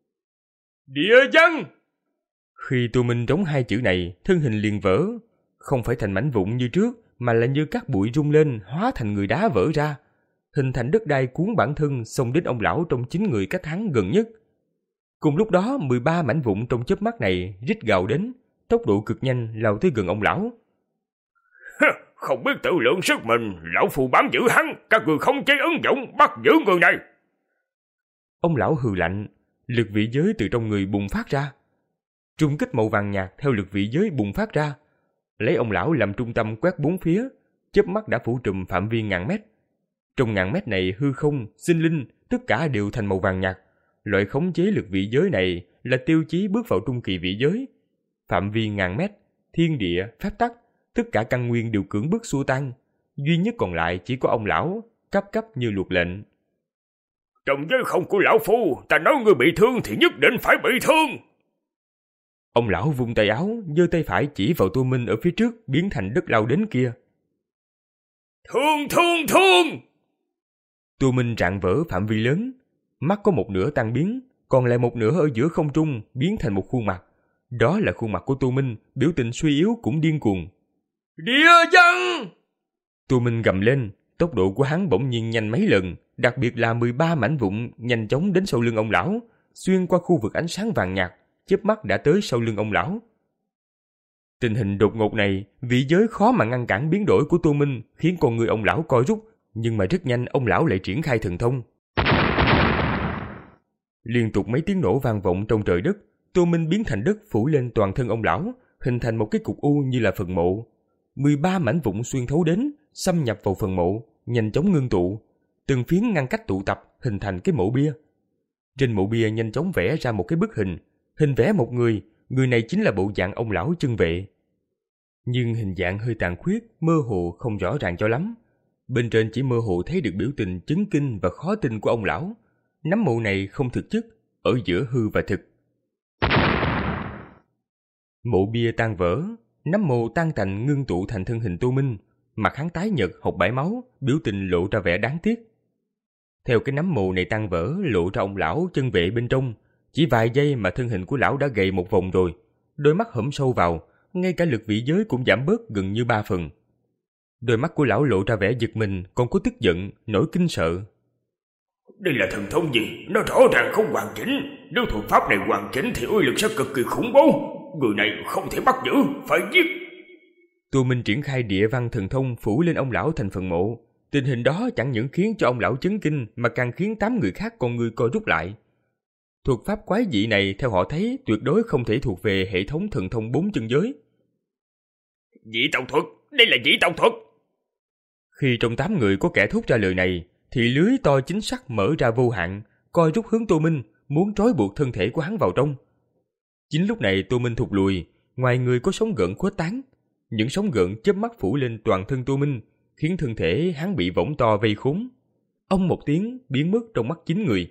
Địa dân! Khi Tô Minh trống hai chữ này, thân hình liền vỡ. Không phải thành mảnh vụn như trước, mà là như cát bụi rung lên, hóa thành người đá vỡ ra. Hình thành đất đai cuốn bản thân xông đến ông lão trong chín người cách hắn gần nhất. Cùng lúc đó, mười ba mảnh vụn trong chớp mắt này rít gào đến, tốc độ cực nhanh lao tới gần ông lão. Không biết tự lượng sức mình, lão phù bám giữ hắn, các người không chế ứng dụng bắt giữ người này. Ông lão hừ lạnh, lực vị giới từ trong người bùng phát ra. Trung kích màu vàng nhạt theo lực vị giới bùng phát ra, lấy ông lão làm trung tâm quét bốn phía, chớp mắt đã phủ trùm phạm vi ngàn mét. Trong ngàn mét này hư không, sinh linh, tất cả đều thành màu vàng nhạt. Loại khống chế lực vị giới này là tiêu chí bước vào trung kỳ vị giới. Phạm vi ngàn mét, thiên địa, pháp tắc, tất cả căn nguyên đều cưỡng bức xua tan. Duy nhất còn lại chỉ có ông lão, cấp cấp như luật lệnh. Trong giới không của lão phu, ta nói người bị thương thì nhất định phải bị thương. Ông lão vung tay áo, giơ tay phải chỉ vào Tô Minh ở phía trước biến thành đất lao đến kia. Thương, thương, thương! Tô Minh rạn vỡ phạm vi lớn, mắt có một nửa tan biến, còn lại một nửa ở giữa không trung biến thành một khuôn mặt. Đó là khuôn mặt của Tô Minh, biểu tình suy yếu cũng điên cuồng. Địa dân! Tô Minh gầm lên, tốc độ của hắn bỗng nhiên nhanh mấy lần, đặc biệt là mười ba mảnh vụn nhanh chóng đến sau lưng ông lão, xuyên qua khu vực ánh sáng vàng nhạt, chớp mắt đã tới sau lưng ông lão. Tình hình đột ngột này, vị giới khó mà ngăn cản biến đổi của Tô Minh, khiến con người ông lão co rút, nhưng mà rất nhanh ông lão lại triển khai thần thông. Liên tục mấy tiếng nổ vang vọng trong trời đất, Tô Minh biến thành đất phủ lên toàn thân ông lão, hình thành một cái cục u như là phần mộ. mười ba mảnh vụn xuyên thấu đến, xâm nhập vào phần mộ, nhanh chóng ngưng tụ, từng phiến ngăn cách tụ tập, hình thành cái mộ bia. Trên mộ bia nhanh chóng vẽ ra một cái bức hình, hình vẽ một người, người này chính là bộ dạng ông lão chân vệ. Nhưng hình dạng hơi tàn khuyết, mơ hồ không rõ ràng cho lắm. Bên trên chỉ mơ hồ thấy được biểu tình chấn kinh và khó tin của ông lão. Nắm mộ này không thực chất, ở giữa hư và thực. Mộ bia tan vỡ, nắm mộ tan tành ngưng tụ thành thân hình Tô Minh, mặt hắn tái nhợt hộc bãi máu, biểu tình lộ ra vẻ đáng tiếc. Theo cái nắm mộ này tan vỡ, lộ ra ông lão chân vệ bên trong, chỉ vài giây mà thân hình của lão đã gầy một vòng rồi, đôi mắt hõm sâu vào, ngay cả lực vị giới cũng giảm bớt gần như ba phần. Đôi mắt của lão lộ ra vẻ giật mình, còn có tức giận, nỗi kinh sợ. Đây là thần thông gì? Nó rõ ràng không hoàn chỉnh. Nếu thuật pháp này hoàn chỉnh thì uy lực sẽ cực kỳ khủng bố. Người này không thể bắt giữ, phải giết. Tô Minh triển khai địa văn thần thông phủ lên ông lão thành phần mộ. Tình hình đó chẳng những khiến cho ông lão chấn kinh, mà càng khiến tám người khác con người co rút lại. Thuật pháp quái dị này theo họ thấy tuyệt đối không thể thuộc về hệ thống thần thông bốn chân giới. Dị tộc thuật, đây là dị tộc thuật. Khi trong tám người có kẻ thốt ra lời này, thì lưới to chính xác mở ra vô hạn, coi rút hướng Tô Minh, muốn trói buộc thân thể của hắn vào trong. Chính lúc này Tô Minh thụt lùi, ngoài người có sóng gợn khuếch tán. Những sóng gợn chớp mắt phủ lên toàn thân Tô Minh, khiến thân thể hắn bị võng to vây khốn. Ông một tiếng biến mất trong mắt chín người.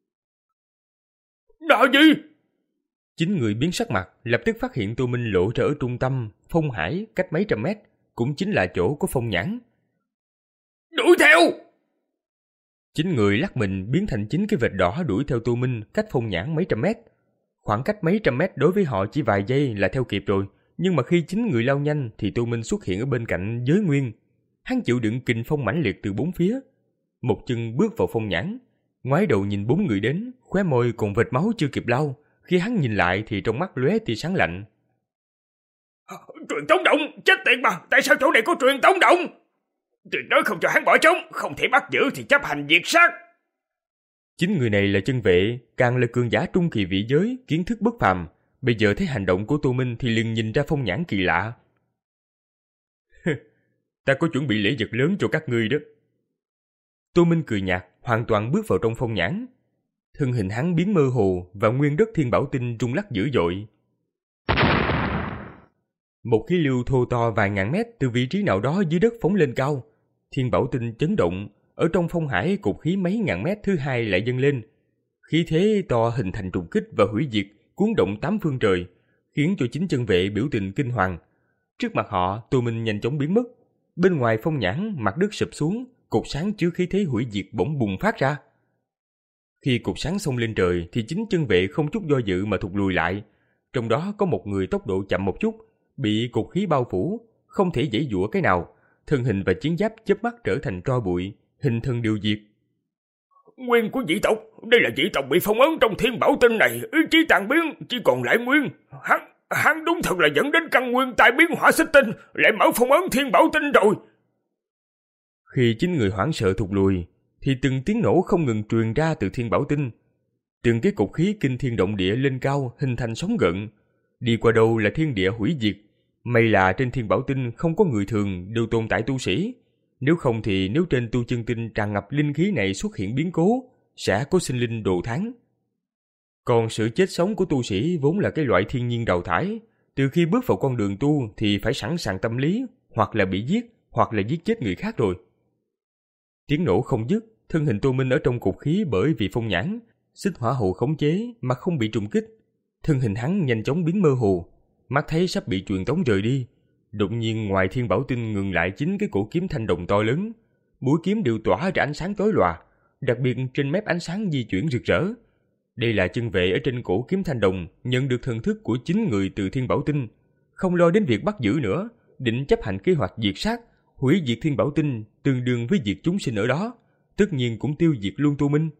Đã gì? Chín người biến sắc mặt, lập tức phát hiện Tô Minh lộ ra ở trung tâm, phong hải cách mấy trăm mét, cũng chính là chỗ có phong nhãn. Đuổi theo! Chín người lắc mình biến thành chín cái vệt đỏ đuổi theo Tô Minh cách phong nhãn mấy trăm mét. Khoảng cách mấy trăm mét đối với họ chỉ vài giây là theo kịp rồi, nhưng mà khi chín người lao nhanh thì Tô Minh xuất hiện ở bên cạnh giới nguyên. Hắn chịu đựng kình phong mãnh liệt từ bốn phía. Một chân bước vào phong nhãn, ngoái đầu nhìn bốn người đến, khóe môi còn vệt máu chưa kịp lau. Khi hắn nhìn lại thì trong mắt lóe tia sáng lạnh. Truyền tống động, chết tiệt mà, tại sao chỗ này có truyền tống động? Tuyệt đối không cho hắn bỏ trốn, không thể bắt giữ thì chấp hành diệt sát. Chính người này là chân vệ, càng là cường giả trung kỳ vị giới, kiến thức bất phàm. Bây giờ thấy hành động của Tô Minh thì liền nhìn ra phong nhãn kỳ lạ. Ta có chuẩn bị lễ vật lớn cho các ngươi đó. Tô Minh cười nhạt, hoàn toàn bước vào trong phong nhãn. Thân hình hắn biến mơ hồ và nguyên đất thiên bảo tinh rung lắc dữ dội. Một khí lưu thô to vài ngàn mét từ vị trí nào đó dưới đất phóng lên cao. Thiên bảo tinh chấn động, ở trong phong hải cột khí mấy ngàn mét thứ hai lại dâng lên. Khí thế to hình thành trùng kích và hủy diệt, cuốn động tám phương trời, khiến cho chính chân vệ biểu tình kinh hoàng. Trước mặt họ, Tô Minh nhanh chóng biến mất. Bên ngoài phong nhãn, mặt đất sụp xuống, cột sáng chứa khí thế hủy diệt bỗng bùng phát ra. Khi cột sáng xông lên trời thì chính chân vệ không chút do dự mà thụt lùi lại. Trong đó có một người tốc độ chậm một chút, bị cột khí bao phủ, không thể giãy giụa cái nào, thân hình và chiến giáp chớp mắt trở thành tro bụi, hình thân điều diệt. Nguyên của dị tộc, đây là dị tộc bị phong ấn trong thiên bảo tinh này, ý chí tàn biến, chỉ còn lại nguyên. Hắn, hắn đúng thật là dẫn đến căn nguyên tai biến hỏa xích tinh, lại mở phong ấn thiên bảo tinh rồi. Khi chính người hoảng sợ thụt lùi, thì từng tiếng nổ không ngừng truyền ra từ thiên bảo tinh. Từng cái cột khí kinh thiên động địa lên cao hình thành sóng gợn. Đi qua đâu là thiên địa hủy diệt. May là trên thiên bảo tinh không có người thường, đều tồn tại tu sĩ. Nếu không thì nếu trên tu chân tinh tràn ngập linh khí này xuất hiện biến cố, sẽ có sinh linh đồ thán. Còn sự chết sống của tu sĩ vốn là cái loại thiên nhiên đào thải. Từ khi bước vào con đường tu thì phải sẵn sàng tâm lý, hoặc là bị giết, hoặc là giết chết người khác rồi. Tiếng nổ không dứt, thân hình Tô Minh ở trong cột khí bởi vì phong nhãn, xích hỏa hồ khống chế mà không bị trùng kích. Thân hình hắn nhanh chóng biến mơ hồ, mắt thấy sắp bị truyền tống rời đi. Đột nhiên ngoài thiên bảo tinh ngừng lại chính cái cổ kiếm thanh đồng to lớn. Mũi kiếm đều tỏa ra ánh sáng chói lòa, đặc biệt trên mép ánh sáng di chuyển rực rỡ. Đây là chân vệ ở trên cổ kiếm thanh đồng nhận được thần thức của chính người từ thiên bảo tinh, không lo đến việc bắt giữ nữa, định chấp hành kế hoạch diệt sát, hủy diệt thiên bảo tinh tương đương với diệt chúng sinh ở đó, tất nhiên cũng tiêu diệt luôn Tô Minh.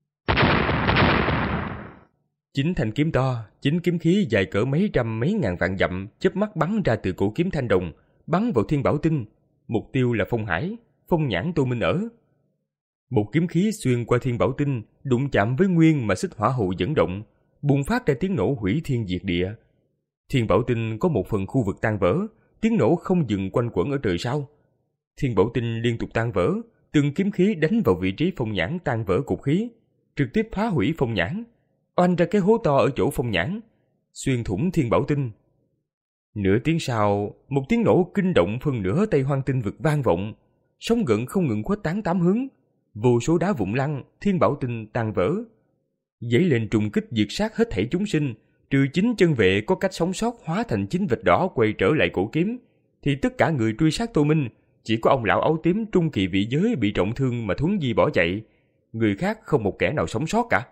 Chính thanh kiếm to, chính kiếm khí dài cỡ mấy trăm mấy ngàn vạn dặm chớp mắt bắn ra từ cổ kiếm thanh đồng, bắn vào thiên bảo tinh. Mục tiêu là phong hải, phong nhãn Tô Minh ở. Một kiếm khí xuyên qua thiên bảo tinh, đụng chạm với nguyên mà xích hỏa hồ dẫn động, bùng phát ra tiếng nổ hủy thiên diệt địa. Thiên bảo tinh có một phần khu vực tan vỡ, tiếng nổ không dừng quanh quẩn ở trời sao. Thiên bảo tinh liên tục tan vỡ, từng kiếm khí đánh vào vị trí phong nhãn tan vỡ cục khí, trực tiếp phá hủy phong nhãn, oanh ra cái hố to ở chỗ phong nhãn, xuyên thủng thiên bảo tinh. Nửa tiếng sau, một tiếng nổ kinh động phân nửa Tây Hoang tinh vực vang vọng, sóng gợn không ngừng khuếch tán tám hướng, vô số đá vụn lăn, thiên bảo tinh tan vỡ, dấy lên trùng kích diệt sát hết thảy chúng sinh. Trừ chính chân vệ có cách sống sót hóa thành chính vệt đỏ quay trở lại cổ kiếm, thì tất cả người truy sát Tô Minh, chỉ có ông lão áo tím trung kỳ vị giới bị trọng thương mà thuấn di bỏ chạy, người khác không một kẻ nào sống sót cả.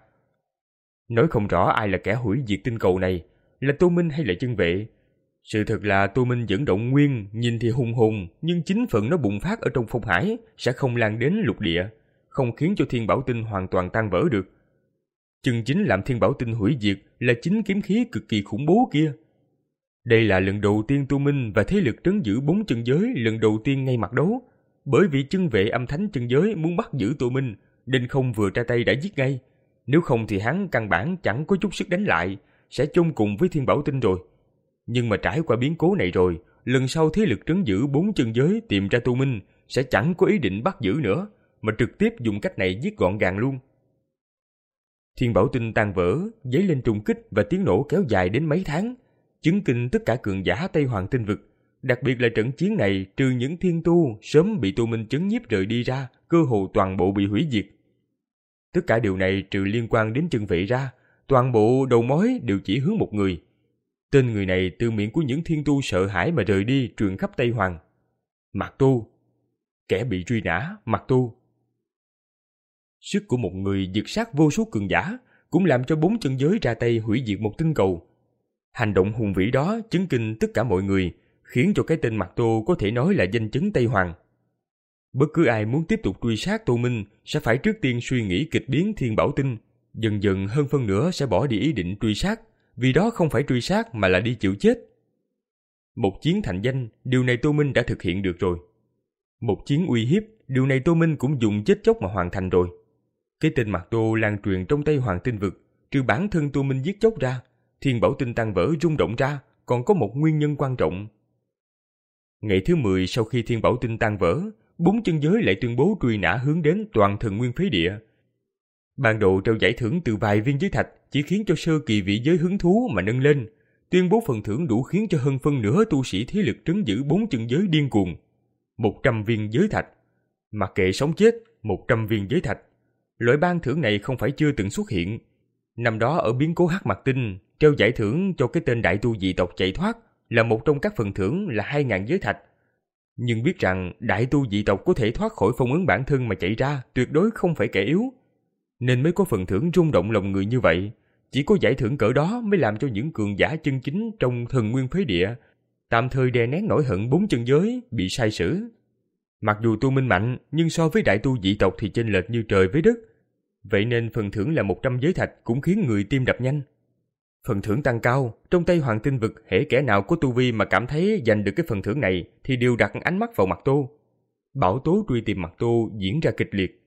Nói không rõ ai là kẻ hủy diệt tinh cầu này, là Tô Minh hay là chân vệ. Sự thật là Tô Minh dẫn động nguyên, nhìn thì hùng hùng, nhưng chính phần nó bùng phát ở trong phong hải sẽ không lan đến lục địa, không khiến cho thiên bảo tinh hoàn toàn tan vỡ được. Chân chính làm thiên bảo tinh hủy diệt là chính kiếm khí cực kỳ khủng bố kia. Đây là lần đầu tiên Tô Minh và thế lực trấn giữ bốn chân giới lần đầu tiên ngay mặt đấu, bởi vì chân vệ âm thánh chân giới muốn bắt giữ Tô Minh, nên không vừa ra tay đã giết ngay. Nếu không thì hắn căn bản chẳng có chút sức đánh lại, sẽ chung cùng với thiên bảo tinh rồi. Nhưng mà trải qua biến cố này rồi, lần sau thế lực trấn giữ bốn chân giới tìm ra Tô Minh sẽ chẳng có ý định bắt giữ nữa, mà trực tiếp dùng cách này giết gọn gàng luôn. Thiên bảo tinh tan vỡ, dấy lên trùng kích và tiếng nổ kéo dài đến mấy tháng, chứng kinh tất cả cường giả Tây Hoàng tinh vực. Đặc biệt là trận chiến này, trừ những thiên tu sớm bị Tô Minh chấn nhiếp rời đi ra, cơ hồ toàn bộ bị hủy diệt. Tất cả điều này trừ liên quan đến chân vệ ra, toàn bộ đầu mối đều chỉ hướng một người. Tên người này từ miệng của những thiên tu sợ hãi mà rời đi truyền khắp Tây Hoàng. Mạc Tu. Kẻ bị truy nã, Mạc Tu. Sức của một người diệt sát vô số cường giả cũng làm cho bốn chân giới ra tay hủy diệt một tinh cầu. Hành động hùng vĩ đó chấn kinh tất cả mọi người, khiến cho cái tên Mạc Tu có thể nói là danh chấn Tây Hoàng. Bất cứ ai muốn tiếp tục truy sát Tô Minh sẽ phải trước tiên suy nghĩ kịch biến thiên bảo tinh, dần dần hơn phân nửa sẽ bỏ đi ý định truy sát, vì đó không phải truy sát mà là đi chịu chết. Một chiến thành danh, điều này Tô Minh đã thực hiện được rồi. Một chiến uy hiếp, điều này Tô Minh cũng dùng chết chóc mà hoàn thành rồi. Cái tên Mạc Tô lan truyền trong Tây Hoàng Tinh Vực, trừ bản thân Tu Minh giết chóc ra, Thiên Bảo Tinh tan vỡ rung động ra, còn có một nguyên nhân quan trọng. Ngày thứ mười sau khi Thiên Bảo Tinh tan vỡ, bốn chân giới lại tuyên bố truy nã hướng đến toàn Thần Nguyên Phế Địa. Ban đầu trao giải thưởng từ vài viên giới thạch chỉ khiến cho sơ kỳ vị giới hứng thú mà nâng lên, tuyên bố phần thưởng đủ khiến cho hơn phân nửa tu sĩ thế lực trấn giữ bốn chân giới điên cuồng. Một trăm viên giới thạch. Mặc kệ sống chết, một trăm viên giới thạch. Loại ban thưởng này không phải chưa từng xuất hiện. Năm đó ở biến cố Hắc Mạc Tinh, trao giải thưởng cho cái tên đại tu dị tộc chạy thoát là một trong các phần thưởng là hai ngàn giới thạch. Nhưng biết rằng đại tu dị tộc có thể thoát khỏi phong ấn bản thân mà chạy ra tuyệt đối không phải kẻ yếu, nên mới có phần thưởng rung động lòng người như vậy. Chỉ có giải thưởng cỡ đó mới làm cho những cường giả chân chính trong Thần Nguyên Phế Địa tạm thời đè nén nỗi hận bốn chân giới bị sai sử. Mặc dù tu minh mạnh, nhưng so với đại tu dị tộc thì chênh lệch như trời với đất. Vậy nên phần thưởng là một trăm giới thạch cũng khiến người tim đập nhanh. Phần thưởng tăng cao, trong Tây Hoàng Tinh Vực hễ kẻ nào có tu vi mà cảm thấy giành được cái phần thưởng này thì đều đặt ánh mắt vào Mạc Tô. Bão tố truy tìm Mạc Tô diễn ra kịch liệt.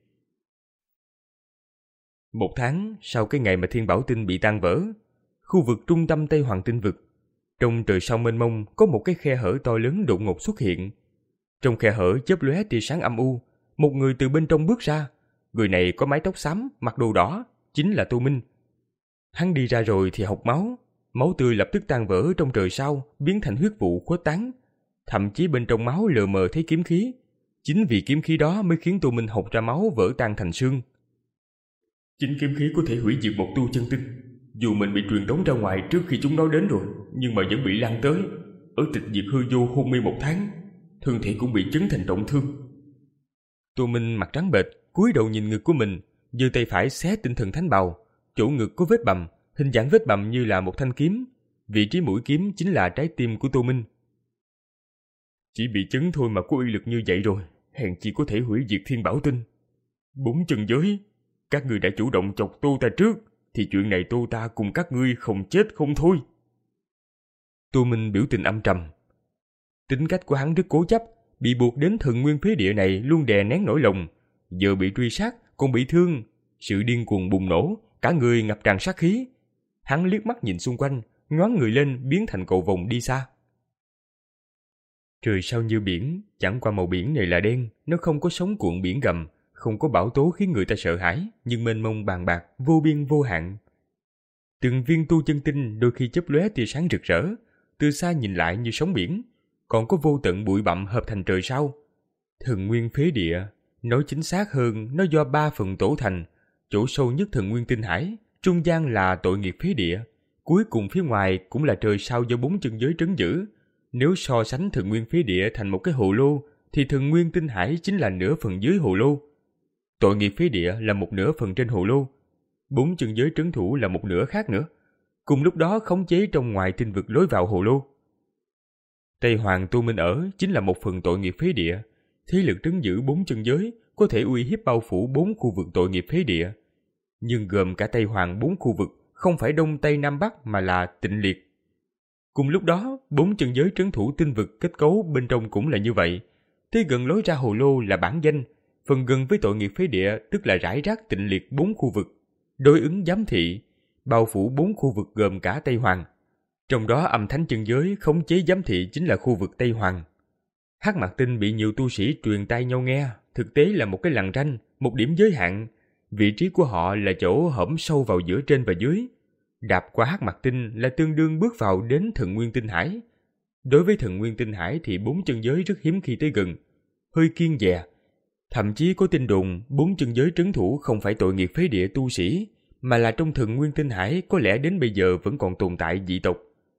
Một tháng sau cái ngày mà Thiên Bảo Tinh bị tan vỡ, khu vực trung tâm Tây Hoàng Tinh Vực, trong trời sao mênh mông có một cái khe hở to lớn đột ngột xuất hiện. Trong khe hở chớp lóe tia sáng âm u, một người từ bên trong bước ra. Người này có mái tóc xám, mặc đồ đỏ, chính là Tô Minh. Hắn đi ra rồi thì hộc máu, máu tươi lập tức tan vỡ trong trời sao, biến thành huyết vụ khuếch tán. Thậm chí bên trong máu lờ mờ thấy kiếm khí. Chính vì kiếm khí đó mới khiến Tô Minh hộc ra máu vỡ tan thành xương. Chính kiếm khí có thể hủy diệt một tu chân tinh. Dù mình bị truyền tống ra ngoài trước khi chúng nó đến rồi, nhưng mà vẫn bị lan tới. Ở Tịch Diệp hư vô hôn mê một tháng, thân thể cũng bị chấn thành trọng thương. Tô Minh mặt trắng bệch, cúi đầu nhìn ngực của mình, giơ tay phải xé tinh thần thánh bào. Chỗ ngực có vết bầm, hình dạng vết bầm như là một thanh kiếm. Vị trí mũi kiếm chính là trái tim của Tô Minh. Chỉ bị chấn thôi mà có uy lực như vậy rồi, hèn chỉ có thể hủy diệt Thiên Bảo Tinh. Bốn chân giới, các ngươi đã chủ động chọc Tô ta trước, thì chuyện này Tô ta cùng các ngươi không chết không thôi. Tô Minh biểu tình âm trầm. Tính cách của hắn rất cố chấp, bị buộc đến Thần Nguyên Phế Địa này luôn đè nén nỗi lòng, giờ bị truy sát còn bị thương, sự điên cuồng bùng nổ, cả người ngập tràn sát khí. Hắn liếc mắt nhìn xung quanh, nhoáng người lên biến thành cầu vồng đi xa. Trời sao như biển, chẳng qua màu biển này là đen, nó không có sóng cuộn biển gầm, không có bão tố khiến người ta sợ hãi, nhưng mênh mông bàn bạc, vô biên vô hạn. Từng viên tu chân tinh đôi khi chớp lóe tia sáng rực rỡ, từ xa nhìn lại như sóng biển, còn có vô tận bụi bặm hợp thành trời sao. Thần Nguyên Phế Địa, nói chính xác hơn, nó do ba phần tổ thành, chỗ sâu nhất Thần Nguyên Tinh Hải, trung gian là Tội Nghiệp Phế Địa, cuối cùng phía ngoài cũng là trời sao do bốn chân giới trấn giữ. Nếu so sánh Thần Nguyên Phế Địa thành một cái hồ lô, thì Thần Nguyên Tinh Hải chính là nửa phần dưới hồ lô. Tội Nghiệp Phế Địa là một nửa phần trên hồ lô. Bốn chân giới trấn thủ là một nửa khác nữa. Cùng lúc đó khống chế trong ngoài tinh vực lối vào hồ lô. Tây Hoàng Tu Minh ở chính là một phần Tội Nghiệp Phế Địa. Thế lực trấn giữ bốn chân giới có thể uy hiếp bao phủ bốn khu vực Tội Nghiệp Phế Địa. Nhưng gồm cả Tây Hoàng bốn khu vực, không phải Đông Tây Nam Bắc mà là Tịnh Liệt. Cùng lúc đó, bốn chân giới trấn thủ tinh vực kết cấu bên trong cũng là như vậy. Tới gần lối ra hồ lô là bản danh, phần gần với Tội Nghiệp Phế Địa tức là rải rác Tịnh Liệt bốn khu vực, đối ứng giám thị, bao phủ bốn khu vực gồm cả Tây Hoàng. Trong đó âm thánh chân giới khống chế giám thị chính là khu vực Tây Hoàng. Hắc Mạc Tinh bị nhiều tu sĩ truyền tai nhau nghe, thực tế là một cái lằn ranh, một điểm giới hạn. Vị trí của họ là chỗ hõm sâu vào giữa trên và dưới. Đạp qua Hắc Mạc Tinh là tương đương bước vào đến Thần Nguyên Tinh Hải. Đối với Thần Nguyên Tinh Hải thì bốn chân giới rất hiếm khi tới gần, hơi kiêng dè. Thậm chí có tin đồn bốn chân giới trấn thủ không phải Tội Nghiệp Phế Địa tu sĩ, mà là trong Thần Nguyên Tinh Hải có lẽ đến bây giờ vẫn còn tồn tại dị tộc.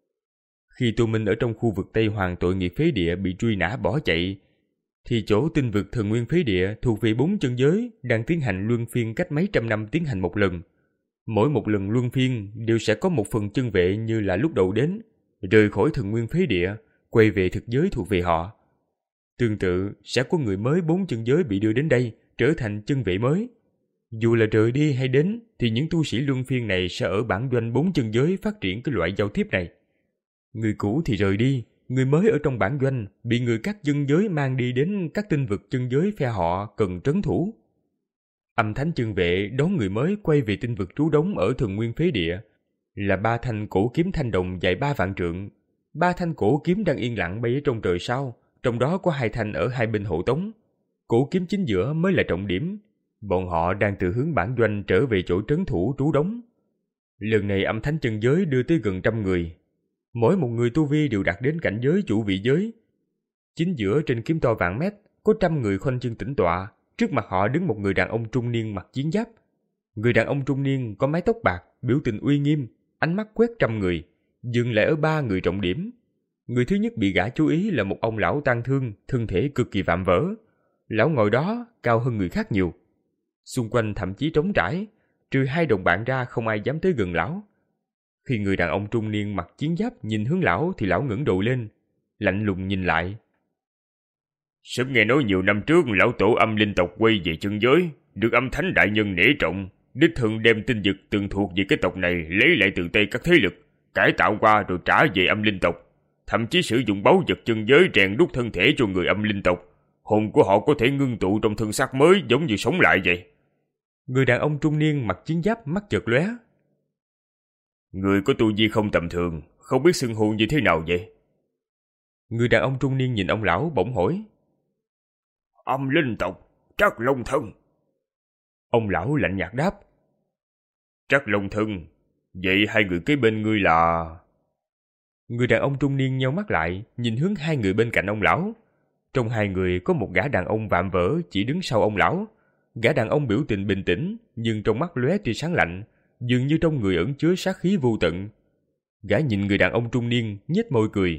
Khi Tô Minh ở trong khu vực Tây Hoàng Tội Nghiệp Phế Địa bị truy nã bỏ chạy, thì chỗ tinh vực Thần Nguyên Phế Địa thuộc về bốn chân giới đang tiến hành luân phiên cách mấy trăm năm tiến hành một lần. Mỗi một lần luân phiên đều sẽ có một phần chân vệ như là lúc đầu đến, rời khỏi Thần Nguyên Phế Địa, quay về thực giới thuộc về họ. Tương tự, sẽ có người mới bốn chân giới bị đưa đến đây, trở thành chân vệ mới. Dù là rời đi hay đến, thì những tu sĩ luân phiên này sẽ ở bản doanh bốn chân giới phát triển cái loại giao tiếp này. Người cũ thì rời đi, người mới ở trong bản doanh bị người các chân giới mang đi đến các tinh vực chân giới phe họ cần trấn thủ. Âm thánh chân vệ đón người mới quay về tinh vực trú đóng ở Thần Nguyên Phế Địa, là ba thanh cổ kiếm thanh đồng dài ba vạn trượng. Ba thanh cổ kiếm đang yên lặng bay ở trong trời sao, trong đó có hai thanh ở hai bên hộ tống. Cổ kiếm chính giữa mới là trọng điểm. Bọn họ đang từ hướng bản doanh trở về chỗ trấn thủ trú đóng. Lần này âm thánh chân giới đưa tới gần trăm người. Mỗi một người tu vi đều đạt đến cảnh giới chủ vị giới. Chính giữa trên kiếm to vạn mét có trăm người khoanh chân tĩnh tọa. Trước mặt họ đứng một người đàn ông trung niên mặc chiến giáp. Người đàn ông trung niên có mái tóc bạc, biểu tình uy nghiêm, ánh mắt quét trăm người, dừng lại ở ba người trọng điểm. Người thứ nhất bị gã chú ý là một ông lão tang thương, thân thể cực kỳ vạm vỡ. Lão ngồi đó cao hơn người khác nhiều. Xung quanh thậm chí trống trải, trừ hai đồng bạn ra không ai dám tới gần lão. Khi người đàn ông trung niên mặc chiến giáp nhìn hướng lão thì lão ngẩng đầu lên, lạnh lùng nhìn lại. Sớm nghe nói nhiều năm trước lão tổ âm linh tộc quay về chân giới, được âm thánh đại nhân nể trọng, đích thân đem tinh dực từng thuộc về cái tộc này lấy lại từ tay các thế lực, cải tạo qua rồi trả về âm linh tộc. Thậm chí sử dụng báu vật chân giới rèn đúc thân thể cho người âm linh tộc. Hồn của họ có thể ngưng tụ trong thân xác mới giống như sống lại vậy. Người đàn ông trung niên mặc chiến giáp mắt chợt lóe. Người có tu vi không tầm thường, không biết xưng hô như thế nào vậy? Người đàn ông trung niên nhìn ông lão bỗng hỏi. Âm linh tộc, Trắc Long Thân. Ông lão lạnh nhạt đáp. Trắc Long Thân, vậy hai người kế bên ngươi là... Người đàn ông trung niên nheo mắt lại, nhìn hướng hai người bên cạnh ông lão. Trong hai người có một gã đàn ông vạm vỡ chỉ đứng sau ông lão. Gã đàn ông biểu tình bình tĩnh, nhưng trong mắt lóe tia sáng lạnh, dường như trong người ẩn chứa sát khí vô tận. Gã nhìn người đàn ông trung niên, nhếch môi cười.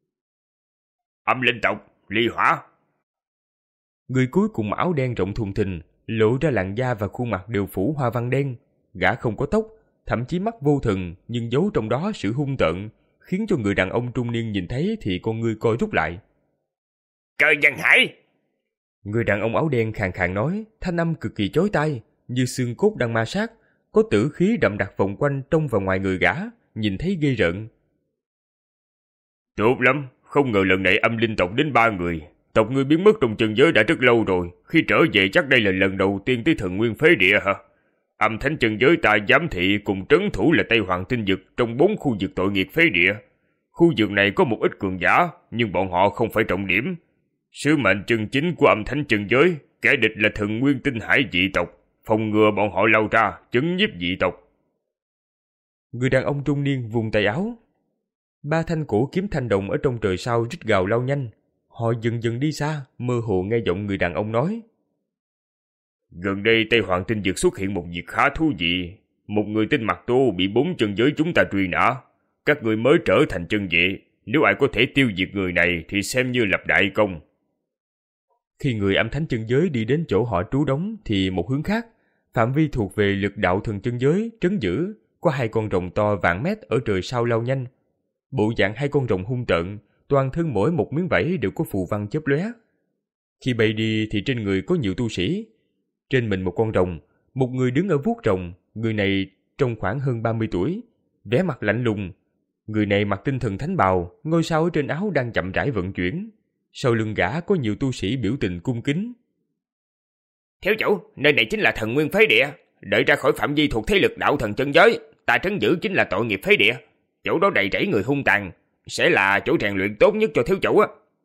Âm linh tộc, ly hỏa. Người cuối cùng áo đen rộng thùng thình, lộ ra làn da và khuôn mặt đều phủ hoa văn đen. Gã không có tóc, thậm chí mắt vô thần, nhưng giấu trong đó sự hung tợn, khiến cho người đàn ông trung niên nhìn thấy thì con ngươi co rút lại. Trời Văn Hải! Người đàn ông áo đen khàn khàn nói, thanh âm cực kỳ chói tai, như xương cốt đang ma sát, có tử khí đậm đặc vòng quanh trong và ngoài người gã, nhìn thấy ghê rợn. Tốt lắm, không ngờ lần này âm linh tộc đến ba người. Tộc ngươi biến mất trong chân giới đã rất lâu rồi, khi trở về chắc đây là lần đầu tiên tới Thần Nguyên Phế Địa hả? Âm thánh chân giới ta giám thị cùng trấn thủ là Tây Hoàng Tinh Vực trong bốn khu vực tội nghiệp phế địa. Khu vực này có một ít cường giả, nhưng bọn họ không phải trọng điểm. Sứ mệnh chân chính của âm thánh chân giới, kẻ địch là Thần Nguyên Tinh Hải dị tộc, phòng ngừa bọn họ lao ra, chấn nhiếp dị tộc. Người đàn ông trung niên vùng tay áo. Ba thanh cổ kiếm thanh đồng ở trong trời sao rít gào lao nhanh. Họ dần dần đi xa, mơ hồ nghe giọng người đàn ông nói. Gần đây Tây Hoàng Tinh Vực xuất hiện một việc khá thú vị. Một người tên Mạc Tô bị bốn chân giới chúng ta truy nã. Các người mới trở thành chân vệ. Nếu ai có thể tiêu diệt người này thì xem như lập đại công. Khi người âm thánh chân giới đi đến chỗ họ trú đóng thì một hướng khác, phạm vi thuộc về lực đạo thần chân giới trấn giữ, có hai con rồng to vạn mét ở trời sao lao nhanh. Bộ dạng hai con rồng hung tợn, toàn thân mỗi một miếng vảy đều có phù văn chớp lóe. Khi bay đi thì trên người có nhiều tu sĩ. Trên mình một con rồng, một người đứng ở vuốt rồng, người này trông khoảng hơn ba mươi tuổi, vẻ mặt lạnh lùng. Người này mặc tinh thần thánh bào, ngôi sao ở trên áo đang chậm rãi vận chuyển. Sau lưng gã có nhiều tu sĩ biểu tình cung kính. Thiếu chủ, nơi này chính là Thần Nguyên Phế Địa. Đợi ra khỏi phạm vi thuộc thế lực đạo thần chân giới, ta trấn giữ chính là tội nghiệp phế địa. Chỗ đó đầy rẫy người hung tàn, sẽ là chỗ rèn luyện tốt nhất cho thiếu chủ á.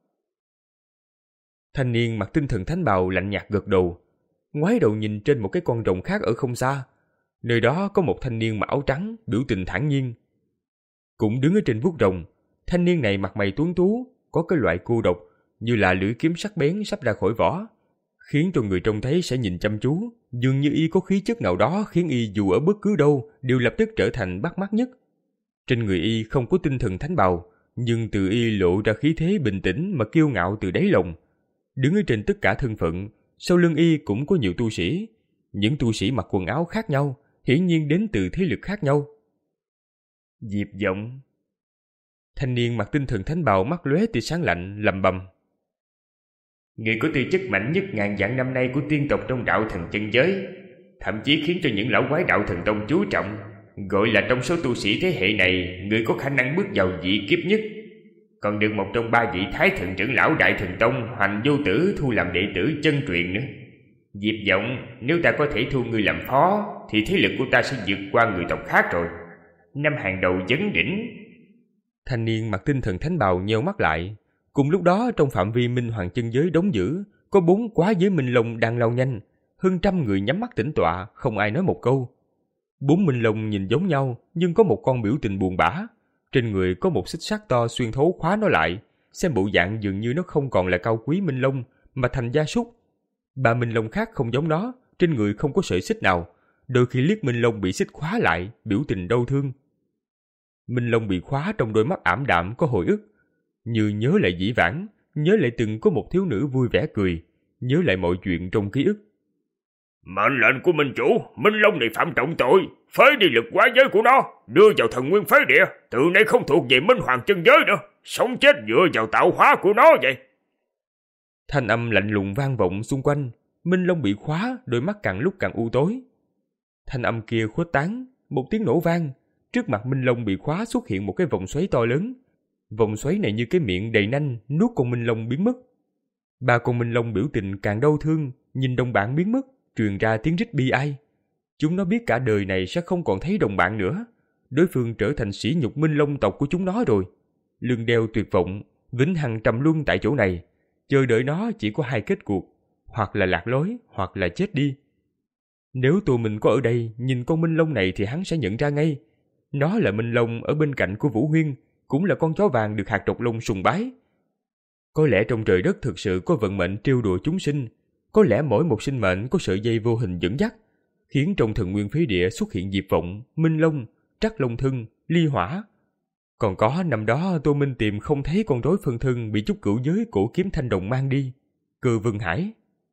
Thanh niên mặc tinh thần thánh bào lạnh nhạt gật đầu, ngoái đầu nhìn trên một cái con rồng khác ở không xa. Nơi đó có một thanh niên mặc áo trắng, biểu tình thản nhiên. Cũng đứng ở trên vuốt rồng, thanh niên này mặt mày tuấn tú, có cái loại cô độc, như là lưỡi kiếm sắc bén sắp ra khỏi vỏ, khiến cho người trông thấy sẽ nhìn chăm chú, dường như y có khí chất nào đó khiến y dù ở bất cứ đâu đều lập tức trở thành bắt mắt nhất. Trên người y không có tinh thần thánh bào, nhưng từ y lộ ra khí thế bình tĩnh mà kiêu ngạo từ đáy lòng. Đứng ở trên tất cả thân phận, sau lưng y cũng có nhiều tu sĩ, những tu sĩ mặc quần áo khác nhau, hiển nhiên đến từ thế lực khác nhau. Diệp Vọng. Thanh niên mặc tinh thần thánh bào mắt lóe tia sáng lạnh, lầm bầm. Người có tư chất mạnh nhất ngàn vạn năm nay của tiên tộc trong đạo thần chân giới, thậm chí khiến cho những lão quái đạo thần tông chú trọng, gọi là trong số tu sĩ thế hệ này, người có khả năng bước vào vị kiếp nhất. Còn được một trong ba vị thái thượng trưởng lão đại thần tông Hoành Vô Tử thu làm đệ tử chân truyền nữa. Diệp Vọng, nếu ta có thể thu ngươi làm phó, thì thế lực của ta sẽ vượt qua người tộc khác rồi. Năm hàng đầu vấn đỉnh. Thanh niên mặc tinh thần thánh bào nheo mắt lại. Cùng lúc đó, trong phạm vi Minh Hoàng chân giới đóng giữ, có bốn quá giới Minh Long đang lao nhanh. Hơn trăm người nhắm mắt tĩnh tọa, không ai nói một câu. Bốn Minh Long nhìn giống nhau, nhưng có một con biểu tình buồn bã. Trên người có một xích sắt to xuyên thấu khóa nó lại. Xem bộ dạng dường như nó không còn là cao quý Minh Long, mà thành gia súc. Ba Minh Long khác không giống nó, trên người không có sợi xích nào. Đôi khi liếc Minh Long bị xích khóa lại, biểu tình đau thương. Minh Long bị khóa trong đôi mắt ảm đạm có hồi ức, như nhớ lại dĩ vãng, nhớ lại từng có một thiếu nữ vui vẻ cười, nhớ lại mọi chuyện trong ký ức. Mệnh lệnh của Minh Chủ, Minh Long này phạm trọng tội, phế đi lực quá giới của nó, đưa vào thần nguyên phế địa, từ nay không thuộc về Minh Hoàng chân giới nữa, sống chết dựa vào tạo hóa của nó vậy. Thanh âm lạnh lùng vang vọng xung quanh. Minh Long bị khóa, đôi mắt càng lúc càng u tối. Thanh âm kia khuếch tán, một tiếng nổ vang. Trước mặt Minh Long bị khóa xuất hiện một cái vòng xoáy to lớn. Vòng xoáy này như cái miệng đầy nanh nuốt con Minh Long biến mất. Ba con Minh Long biểu tình càng đau thương, nhìn đồng bạn biến mất, truyền ra tiếng rít bi ai. Chúng nó biết cả đời này sẽ không còn thấy đồng bạn nữa. Đối phương trở thành sỉ nhục Minh Long tộc của chúng nó rồi. Lưng đeo tuyệt vọng, vĩnh hằng trầm luân tại chỗ này. Chờ đợi nó chỉ có hai kết cuộc, hoặc là lạc lối, hoặc là chết đi. Nếu tụi mình có ở đây, nhìn con Minh Long này thì hắn sẽ nhận ra ngay. Nó là Minh Long ở bên cạnh của Vũ Huyên, cũng là con chó vàng được hạt độc long sùng bái. Có lẽ trong trời đất thực sự có vận mệnh trêu đùa chúng sinh. Có lẽ mỗi một sinh mệnh có sợi dây vô hình dẫn dắt, khiến trong thần nguyên phế địa xuất hiện Diệp Vọng, Minh Long, Trắc Long Thân, Ly Hỏa. Còn có năm đó Tô Minh tìm không thấy con rối phân thân bị chút cửu giới cổ kiếm thanh đồng mang đi, Cơ Vân Hải.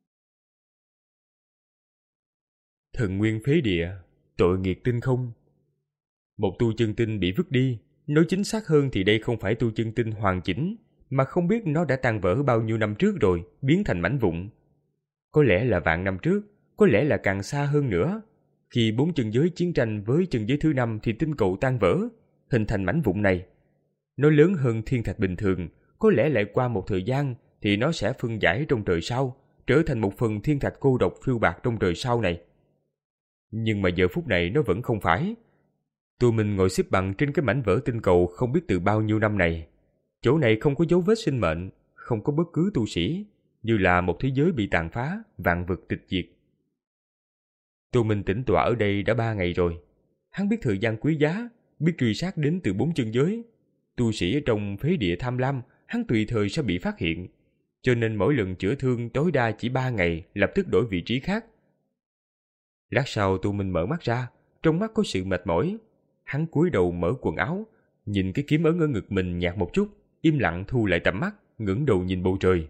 Thần nguyên phế địa, tội nghiệt tinh không. Một tu chân tinh bị vứt đi, nói chính xác hơn thì đây không phải tu chân tinh hoàn chỉnh, mà không biết nó đã tan vỡ bao nhiêu năm trước rồi, biến thành mảnh vụn. Có lẽ là vạn năm trước, có lẽ là càng xa hơn nữa. Khi bốn chân giới chiến tranh với chân giới thứ năm thì tinh cầu tan vỡ, hình thành mảnh vụn này. Nó lớn hơn thiên thạch bình thường, có lẽ lại qua một thời gian thì nó sẽ phân giải trong trời sau, trở thành một phần thiên thạch cô độc phiêu bạt trong trời sau này. Nhưng mà giờ phút này nó vẫn không phải. Tụi mình ngồi xếp bằng trên cái mảnh vỡ tinh cầu không biết từ bao nhiêu năm này. Chỗ này không có dấu vết sinh mệnh, không có bất cứ tu sĩ, như là một thế giới bị tàn phá, vạn vật tịch diệt. Tụi mình tĩnh tọa ở đây đã ba ngày rồi. Hắn biết thời gian quý giá, biết truy sát đến từ bốn chân giới. Tu sĩ ở trong phế địa tham lam, hắn tùy thời sẽ bị phát hiện. Cho nên mỗi lần chữa thương tối đa chỉ ba ngày, lập tức đổi vị trí khác. Lát sau tụi mình mở mắt ra, trong mắt có sự mệt mỏi. Hắn cúi đầu mở quần áo, nhìn cái kiếm ấn ở ngực mình nhạt một chút, im lặng thu lại tầm mắt, ngẩng đầu nhìn bầu trời.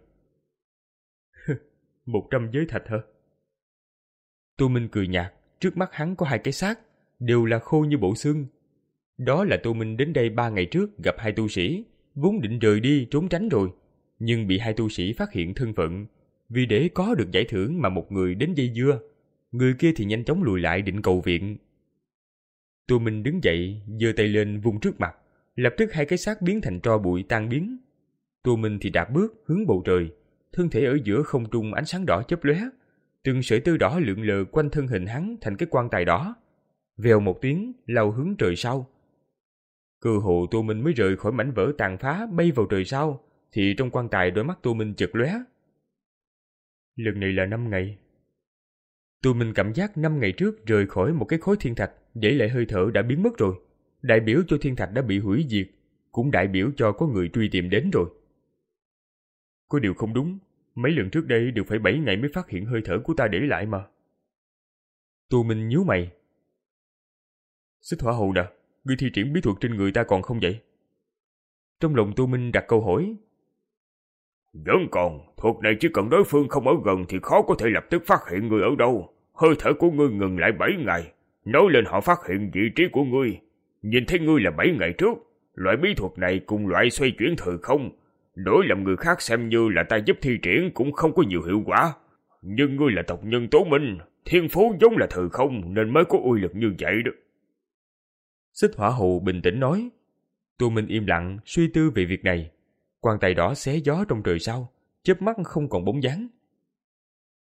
Một trăm giới thạch hả? Tô Minh cười nhạt, trước mắt hắn có hai cái xác, đều là khô như bộ xương. Đó là Tô Minh đến đây ba ngày trước gặp hai tu sĩ, vốn định rời đi trốn tránh rồi, nhưng bị hai tu sĩ phát hiện thân phận. Vì để có được giải thưởng mà một người đến dây dưa, người kia thì nhanh chóng lùi lại định cầu viện. Tô Minh đứng dậy, giơ tay lên vung trước mặt, lập tức hai cái xác biến thành tro bụi tan biến. Tô Minh thì đạp bước hướng bầu trời, thân thể ở giữa không trung ánh sáng đỏ chớp lóe, từng sợi tơ đỏ lượn lờ quanh thân hình hắn thành cái quan tài đỏ. Vèo một tiếng, lao hướng trời sau. Cơ hồ Tô Minh mới rời khỏi mảnh vỡ tàn phá bay vào trời sau, thì trong quan tài đôi mắt Tô Minh chợt lóe. Lần này là năm ngày. Tô Minh cảm giác năm ngày trước rời khỏi một cái khối thiên thạch, để lại hơi thở đã biến mất rồi, đại biểu cho thiên thạch đã bị hủy diệt, cũng đại biểu cho có người truy tìm đến rồi. Có điều không đúng, mấy lần trước đây đều phải bảy ngày mới phát hiện hơi thở của ta để lại mà. Tô Minh nhíu mày. Xích Hỏa Hầu nè, ngươi thi triển bí thuật trên người ta còn không vậy? Trong lòng Tô Minh đặt câu hỏi. Vẫn còn, thuật này chỉ cần đối phương không ở gần thì khó có thể lập tức phát hiện ngươi ở đâu. Hơi thở của ngươi ngừng lại bảy ngày, nói lên họ phát hiện vị trí của ngươi. Nhìn thấy ngươi là bảy ngày trước, loại bí thuật này cùng loại xoay chuyển thời không, đối làm người khác xem như là ta giúp thi triển cũng không có nhiều hiệu quả. Nhưng ngươi là tộc nhân Tố Minh, thiên phú giống là thời không nên mới có uy lực như vậy đó. Xích Hỏa Hầu bình tĩnh nói. Tô Minh im lặng suy tư về việc này. Quan tài đỏ xé gió trong trời sau, chớp mắt không còn bóng dáng.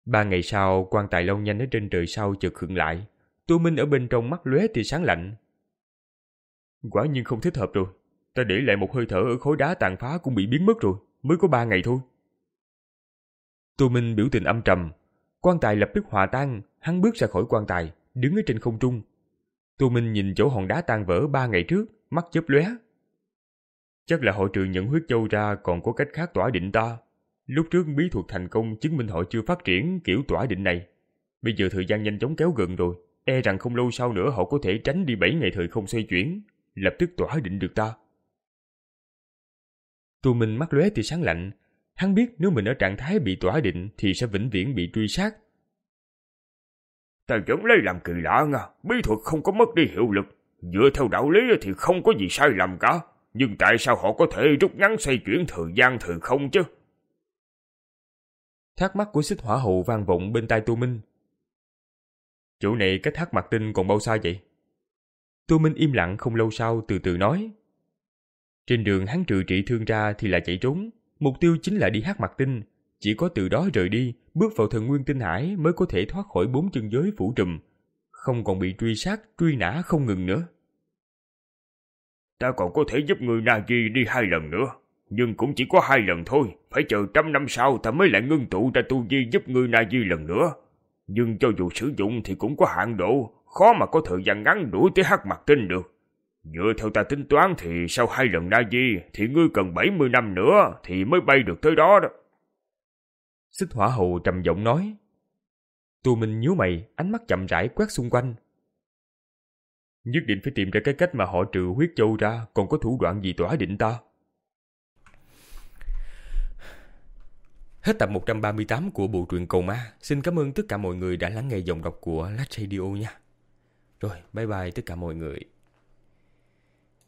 Ba ngày sau, quan tài long nhanh ở trên trời sau chợt khựng lại. Tô Minh ở bên trong mắt lóe tia sáng lạnh. Quả nhiên không thích hợp rồi. Ta để lại một hơi thở ở khối đá tàn phá cũng bị biến mất rồi. Mới có ba ngày thôi. Tô Minh biểu tình âm trầm. Quan tài lập tức hòa tan. Hắn bước ra khỏi quan tài, đứng ở trên không trung. Tô Minh nhìn chỗ hòn đá tan vỡ ba ngày trước, mắt chớp lóe. Chắc là họ trừ nhận huyết châu ra còn có cách khác tỏa định ta. Lúc trước bí thuật thành công chứng minh họ chưa phát triển kiểu tỏa định này. Bây giờ thời gian nhanh chóng kéo gần rồi. E rằng không lâu sau nữa họ có thể tránh đi bảy ngày thời không xoay chuyển, lập tức tỏa định được ta. Tô Minh mắt lóe tia sáng lạnh. Hắn biết nếu mình ở trạng thái bị tỏa định thì sẽ vĩnh viễn bị truy sát. Ta vẫn lấy làm kỳ lạ nha. Bí thuật không có mất đi hiệu lực. Dựa theo đạo lý thì không có gì sai lầm cả. Nhưng tại sao họ có thể rút ngắn xoay chuyển thời gian thời không chứ? Thắc mắc của Xích Hỏa Hầu vang vọng bên tai Tô Minh. Chỗ này cách Hắc Mạc Tinh còn bao xa vậy? Tô Minh im lặng không lâu sau từ từ nói. Trên đường hắn trừ trị thương ra thì là chạy trốn. Mục tiêu chính là đi Hắc Mạc Tinh. Chỉ có từ đó rời đi, bước vào Thần Nguyên Tinh Hải mới có thể thoát khỏi bốn chân giới phủ trùm. Không còn bị truy sát, truy nã không ngừng nữa. Ta còn có thể giúp người Nagi đi hai lần nữa. Nhưng cũng chỉ có hai lần thôi. Phải chờ trăm năm sau ta mới lại ngưng tụ ra tu vi giúp người Nagi lần nữa. Nhưng cho dù sử dụng thì cũng có hạn độ. Khó mà có thời gian ngắn đuổi tới Hắc Mạc Tinh được. Dựa theo ta tính toán thì sau hai lần Nagi thì ngươi cần bảy mươi năm nữa thì mới bay được tới đó đó. Xích Hỏa Hầu trầm giọng nói. Tô Minh nhíu mày, ánh mắt chậm rãi quét xung quanh. Nhất định phải tìm ra cái cách mà họ trừ huyết châu ra, còn có thủ đoạn gì tỏa định ta. Hết tập một trăm ba mươi tám của bộ truyện Cầu Ma. Xin cảm ơn tất cả mọi người đã lắng nghe giọng đọc của Last Radio nha. Rồi, bye bye tất cả mọi người.